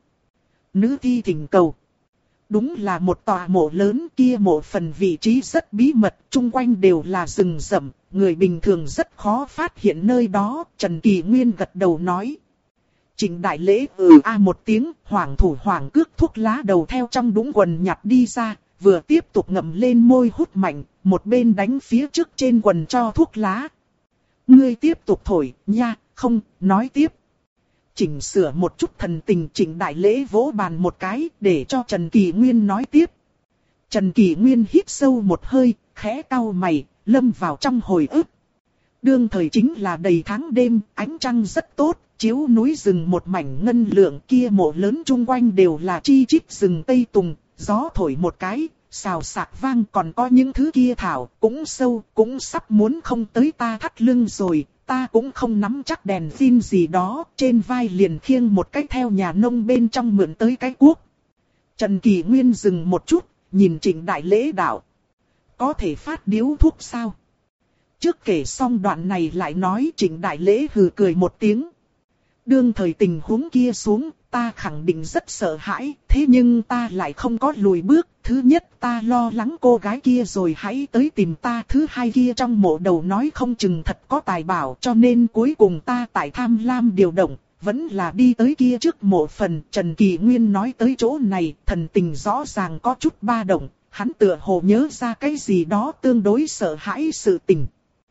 Nữ thi thỉnh cầu. Đúng là một tòa mộ lớn, kia mộ phần vị trí rất bí mật, chung quanh đều là rừng rậm, người bình thường rất khó phát hiện nơi đó. Trần Kỳ Nguyên gật đầu nói. Trịnh Đại Lễ ừ a một tiếng, hoảng thủ hoảng cước thuốc lá đầu theo trong đũng quần nhặt đi ra, vừa tiếp tục ngậm lên môi hút mạnh, một bên đánh phía trước trên quần cho thuốc lá. Ngươi tiếp tục thổi, nha, không, nói tiếp. Chỉnh sửa một chút thần tình, Trịnh Đại Lễ vỗ bàn một cái, để cho Trần Kỳ Nguyên nói tiếp. Trần Kỳ Nguyên hít sâu một hơi, khẽ cau mày, lâm vào trong hồi ức. Đương thời chính là đầy tháng đêm, ánh trăng rất tốt, chiếu núi rừng một mảnh ngân lượng, kia mộ lớn chung quanh đều là chi chít rừng tây tùng, gió thổi một cái, xào xạc vang, còn có những thứ kia thảo, cũng sâu, cũng sắp muốn không tới ta thắt lưng rồi, ta cũng không nắm chắc đèn pin gì đó, trên vai liền khiêng một cái theo nhà nông bên trong mượn tới cái cuốc. Trần Kỳ Nguyên dừng một chút, nhìn Trịnh Đại Lễ đạo. Có thể phát điếu thuốc sao? Trước kể xong đoạn này lại nói, Trịnh Đại Lễ hừ cười một tiếng. Đương thời tình huống kia xuống, ta khẳng định rất sợ hãi, thế nhưng ta lại không có lùi bước. Thứ nhất, ta lo lắng cô gái kia rồi hãy tới tìm ta. Thứ hai, kia trong mộ đầu nói không chừng thật có tài bảo, cho nên cuối cùng ta tại tham lam điều động, vẫn là đi tới kia trước mộ phần. Trần Kỳ Nguyên nói tới chỗ này, thần tình rõ ràng có chút ba động, hắn tựa hồ nhớ ra cái gì đó tương đối sợ hãi sự tình.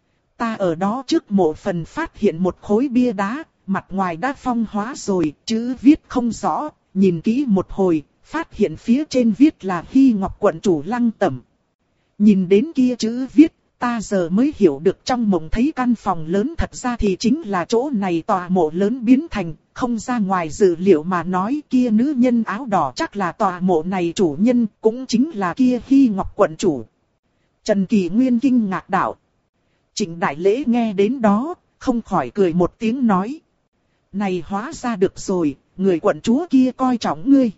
Ta ở đó trước mộ phần phát hiện một khối bia đá, mặt ngoài đã phong hóa rồi, chữ viết không rõ, nhìn kỹ một hồi, phát hiện phía trên viết là Hy Ngọc quận chủ Lăng Tẩm. Nhìn đến kia chữ viết, ta giờ mới hiểu được trong mộng thấy căn phòng lớn thật ra thì chính là chỗ này tòa mộ lớn biến thành, không ra ngoài dự liệu mà nói kia nữ nhân áo đỏ chắc là tòa mộ này chủ nhân, cũng chính là kia Hy Ngọc quận chủ. Trần Kỳ Nguyên kinh ngạc đạo. Trịnh Đại Lễ nghe đến đó, không khỏi cười một tiếng nói. Này hóa ra được rồi, người quận chúa kia coi trọng ngươi.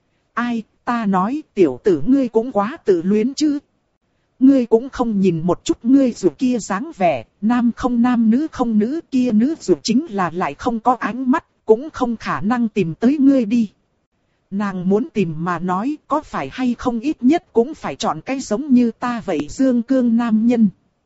Ai, ta nói tiểu tử ngươi cũng quá tự luyến chứ. Ngươi cũng không nhìn một chút ngươi dù kia dáng vẻ, nam không nam nữ không nữ, kia nữ dù chính là lại không có ánh mắt, cũng không khả năng tìm tới ngươi đi. Nàng muốn tìm mà nói có phải hay không ít nhất cũng phải chọn cái giống như ta vậy dương cương nam nhân.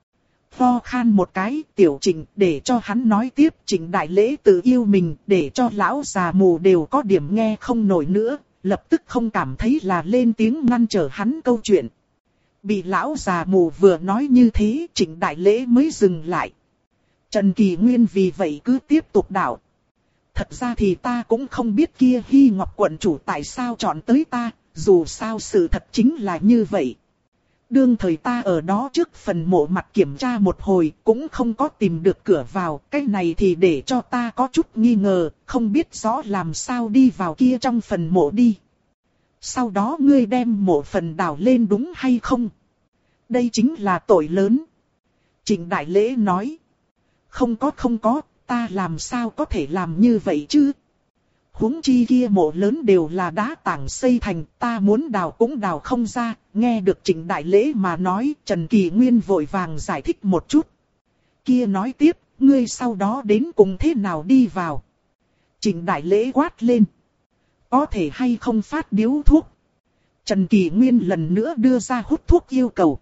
Ho khan một cái, tiểu Trịnh, để cho hắn nói tiếp. Trịnh Đại Lễ tự yêu mình, để cho lão già mù đều có điểm nghe không nổi nữa, lập tức không cảm thấy là lên tiếng ngăn trở hắn câu chuyện. Bị lão già mù vừa nói như thế, Trịnh Đại Lễ mới dừng lại. Trần Kỳ Nguyên vì vậy cứ tiếp tục đạo. Thật ra thì ta cũng không biết kia Hy Ngọc quận chủ tại sao chọn tới ta, dù sao sự thật chính là như vậy. Đương thời ta ở đó trước phần mộ mặt kiểm tra một hồi, cũng không có tìm được cửa vào, cái này thì để cho ta có chút nghi ngờ, không biết rõ làm sao đi vào kia trong phần mộ đi. Sau đó ngươi đem mộ phần đào lên đúng hay không? Đây chính là tội lớn. Trịnh Đại Lễ nói. Không có không có, ta làm sao có thể làm như vậy chứ? Huống chi kia mộ lớn đều là đá tảng xây thành, ta muốn đào cũng đào không ra. Nghe được Trịnh Đại Lễ mà nói, Trần Kỳ Nguyên vội vàng giải thích một chút. Kia nói tiếp, ngươi sau đó đến cùng thế nào đi vào? Trịnh Đại Lễ quát lên. Có thể hay không phát điếu thuốc? Trần Kỳ Nguyên lần nữa đưa ra hút thuốc yêu cầu.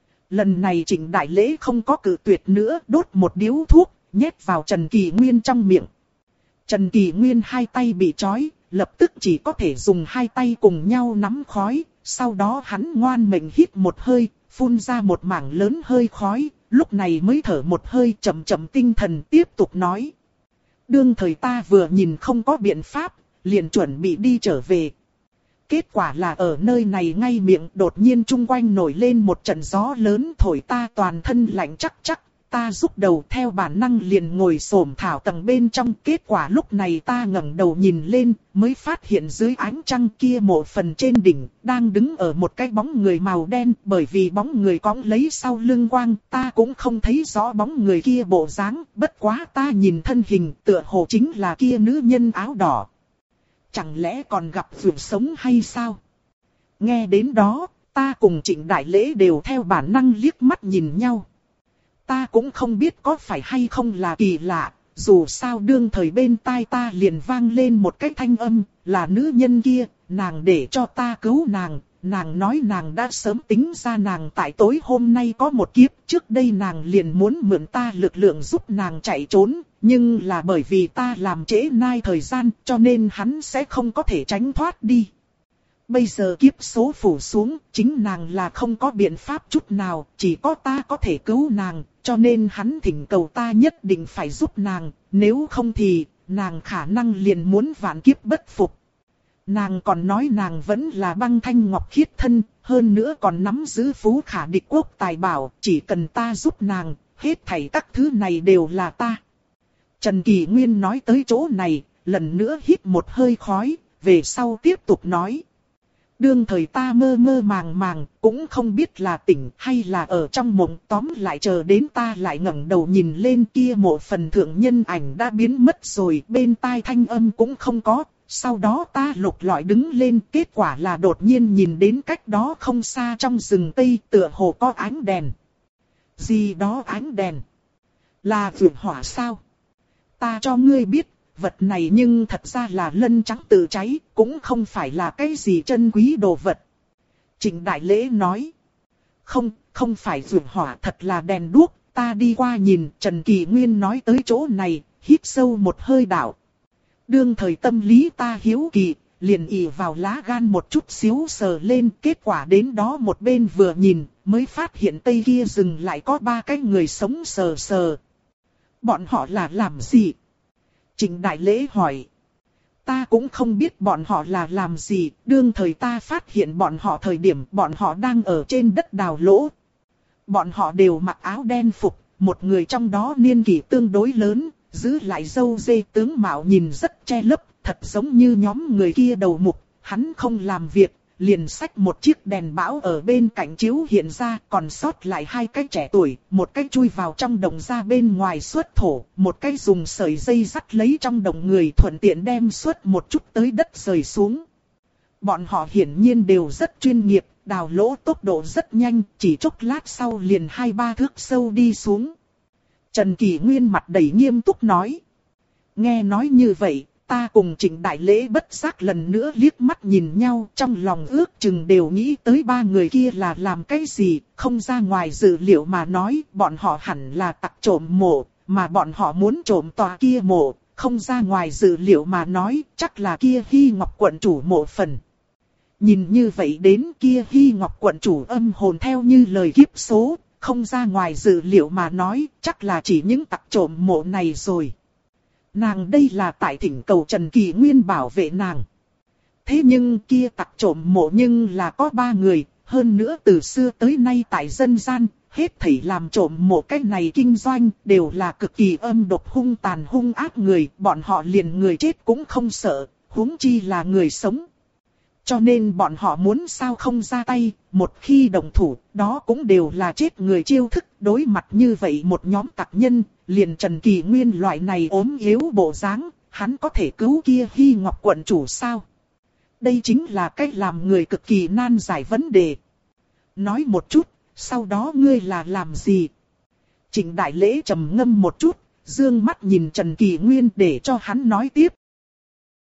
Lần này Trịnh Đại Lễ không có cự tuyệt nữa, đốt một điếu thuốc, nhét vào Trần Kỳ Nguyên trong miệng. Trần Kỳ Nguyên hai tay bị trói, lập tức chỉ có thể dùng hai tay cùng nhau nắm khói. Sau đó hắn ngoan mệnh hít một hơi, phun ra một mảng lớn hơi khói, lúc này mới thở một hơi chậm chậm tinh thần tiếp tục nói. Đương thời ta vừa nhìn không có biện pháp, liền chuẩn bị đi trở về. Kết quả là ở nơi này ngay miệng đột nhiên chung quanh nổi lên một trận gió lớn thổi ta toàn thân lạnh chắc chắc. Ta rút đầu theo bản năng liền ngồi xổm thảo tầng bên trong. Kết quả lúc này ta ngẩng đầu nhìn lên, mới phát hiện dưới ánh trăng kia một phần trên đỉnh, đang đứng ở một cái bóng người màu đen. Bởi vì bóng người cõng lấy sau lưng quang, ta cũng không thấy rõ bóng người kia bộ dáng. Bất quá ta nhìn thân hình tựa hồ chính là kia nữ nhân áo đỏ. Chẳng lẽ còn gặp vượt sống hay sao? Nghe đến đó, ta cùng Trịnh Đại Lễ đều theo bản năng liếc mắt nhìn nhau. Ta cũng không biết có phải hay không là kỳ lạ, dù sao đương thời bên tai ta liền vang lên một cái thanh âm, là nữ nhân kia, nàng để cho ta cứu nàng, nàng nói nàng đã sớm tính ra nàng tại tối hôm nay có một kiếp, trước đây nàng liền muốn mượn ta lực lượng giúp nàng chạy trốn, nhưng là bởi vì ta làm trễ nai thời gian cho nên hắn sẽ không có thể tránh thoát đi. Bây giờ kiếp số phủ xuống, chính nàng là không có biện pháp chút nào, chỉ có ta có thể cứu nàng, cho nên hắn thỉnh cầu ta nhất định phải giúp nàng, nếu không thì nàng khả năng liền muốn vạn kiếp bất phục. Nàng còn nói nàng vẫn là băng thanh ngọc khiết thân, hơn nữa còn nắm giữ phú khả địch quốc tài bảo, chỉ cần ta giúp nàng, hết thảy các thứ này đều là ta. Trần Kỳ Nguyên nói tới chỗ này, lần nữa hít một hơi khói, về sau tiếp tục nói. Đương thời ta mơ mơ màng màng, cũng không biết là tỉnh hay là ở trong mộng, tóm lại chờ đến ta lại ngẩng đầu nhìn lên kia mộ phần thượng nhân ảnh đã biến mất rồi, bên tai thanh âm cũng không có. Sau đó ta lục lọi đứng lên, kết quả là đột nhiên nhìn đến cách đó không xa trong rừng tây tựa hồ có ánh đèn. Gì đó ánh đèn? Là vượt hỏa sao? Ta cho ngươi biết, vật này nhưng thật ra là lân trắng tự cháy, cũng không phải là cái gì chân quý đồ vật. Trịnh Đại Lễ nói. Không, không phải vượt hỏa, thật là đèn đuốc, ta đi qua nhìn. Trần Kỳ Nguyên nói tới chỗ này, hít sâu một hơi đạo. Đương thời tâm lý ta hiếu kỳ, liền ì vào lá gan một chút xíu sờ lên, kết quả đến đó một bên vừa nhìn, mới phát hiện tây kia rừng lại có ba cái người sống sờ sờ. Bọn họ là làm gì? Trịnh Đại Lễ hỏi. Ta cũng không biết bọn họ là làm gì, đương thời ta phát hiện bọn họ thời điểm bọn họ đang ở trên đất đào lỗ. Bọn họ đều mặc áo đen phục, một người trong đó niên kỷ tương đối lớn. Giữ lại râu dê tướng mạo nhìn rất che lấp, thật giống như nhóm người kia đầu mục, hắn không làm việc, liền xách một chiếc đèn bão ở bên cạnh chiếu hiện ra, còn sót lại hai cái trẻ tuổi, một cái chui vào trong đồng ra bên ngoài xuất thổ, một cái dùng sợi dây dắt lấy trong đồng người thuận tiện đem suốt một chút tới đất rời xuống. Bọn họ hiển nhiên đều rất chuyên nghiệp, đào lỗ tốc độ rất nhanh, chỉ chốc lát sau liền hai ba thước sâu đi xuống. Trần Kỳ Nguyên mặt đầy nghiêm túc nói. Nghe nói như vậy, ta cùng Trịnh Đại Lễ bất giác lần nữa liếc mắt nhìn nhau, trong lòng ước chừng đều nghĩ tới ba người kia là làm cái gì, không ra ngoài dự liệu mà nói, bọn họ hẳn là tặc trộm mộ, mà bọn họ muốn trộm tòa kia mộ, không ra ngoài dự liệu mà nói, chắc là kia Hy Ngọc quận chủ mộ phần. Nhìn như vậy đến kia Hy Ngọc quận chủ âm hồn theo như lời kiếp số. Không ra ngoài dự liệu mà nói, chắc là chỉ những tặc trộm mộ này rồi. Nàng đây là tại thỉnh cầu Trần Kỳ Nguyên bảo vệ nàng. Thế nhưng kia tặc trộm mộ nhưng là có ba người, hơn nữa từ xưa tới nay tại dân gian, hết thảy làm trộm mộ cái này kinh doanh đều là cực kỳ âm độc hung tàn hung ác người, bọn họ liền người chết cũng không sợ, huống chi là người sống. Cho nên bọn họ muốn sao không ra tay, một khi đồng thủ, đó cũng đều là chết người chiêu thức. Đối mặt như vậy một nhóm tặc nhân, liền Trần Kỳ Nguyên loại này ốm yếu bộ dáng, hắn có thể cứu kia Hy Ngọc quận chủ sao? Đây chính là cách làm người cực kỳ nan giải vấn đề. Nói một chút, sau đó ngươi là làm gì? Trịnh Đại Lễ trầm ngâm một chút, dương mắt nhìn Trần Kỳ Nguyên để cho hắn nói tiếp.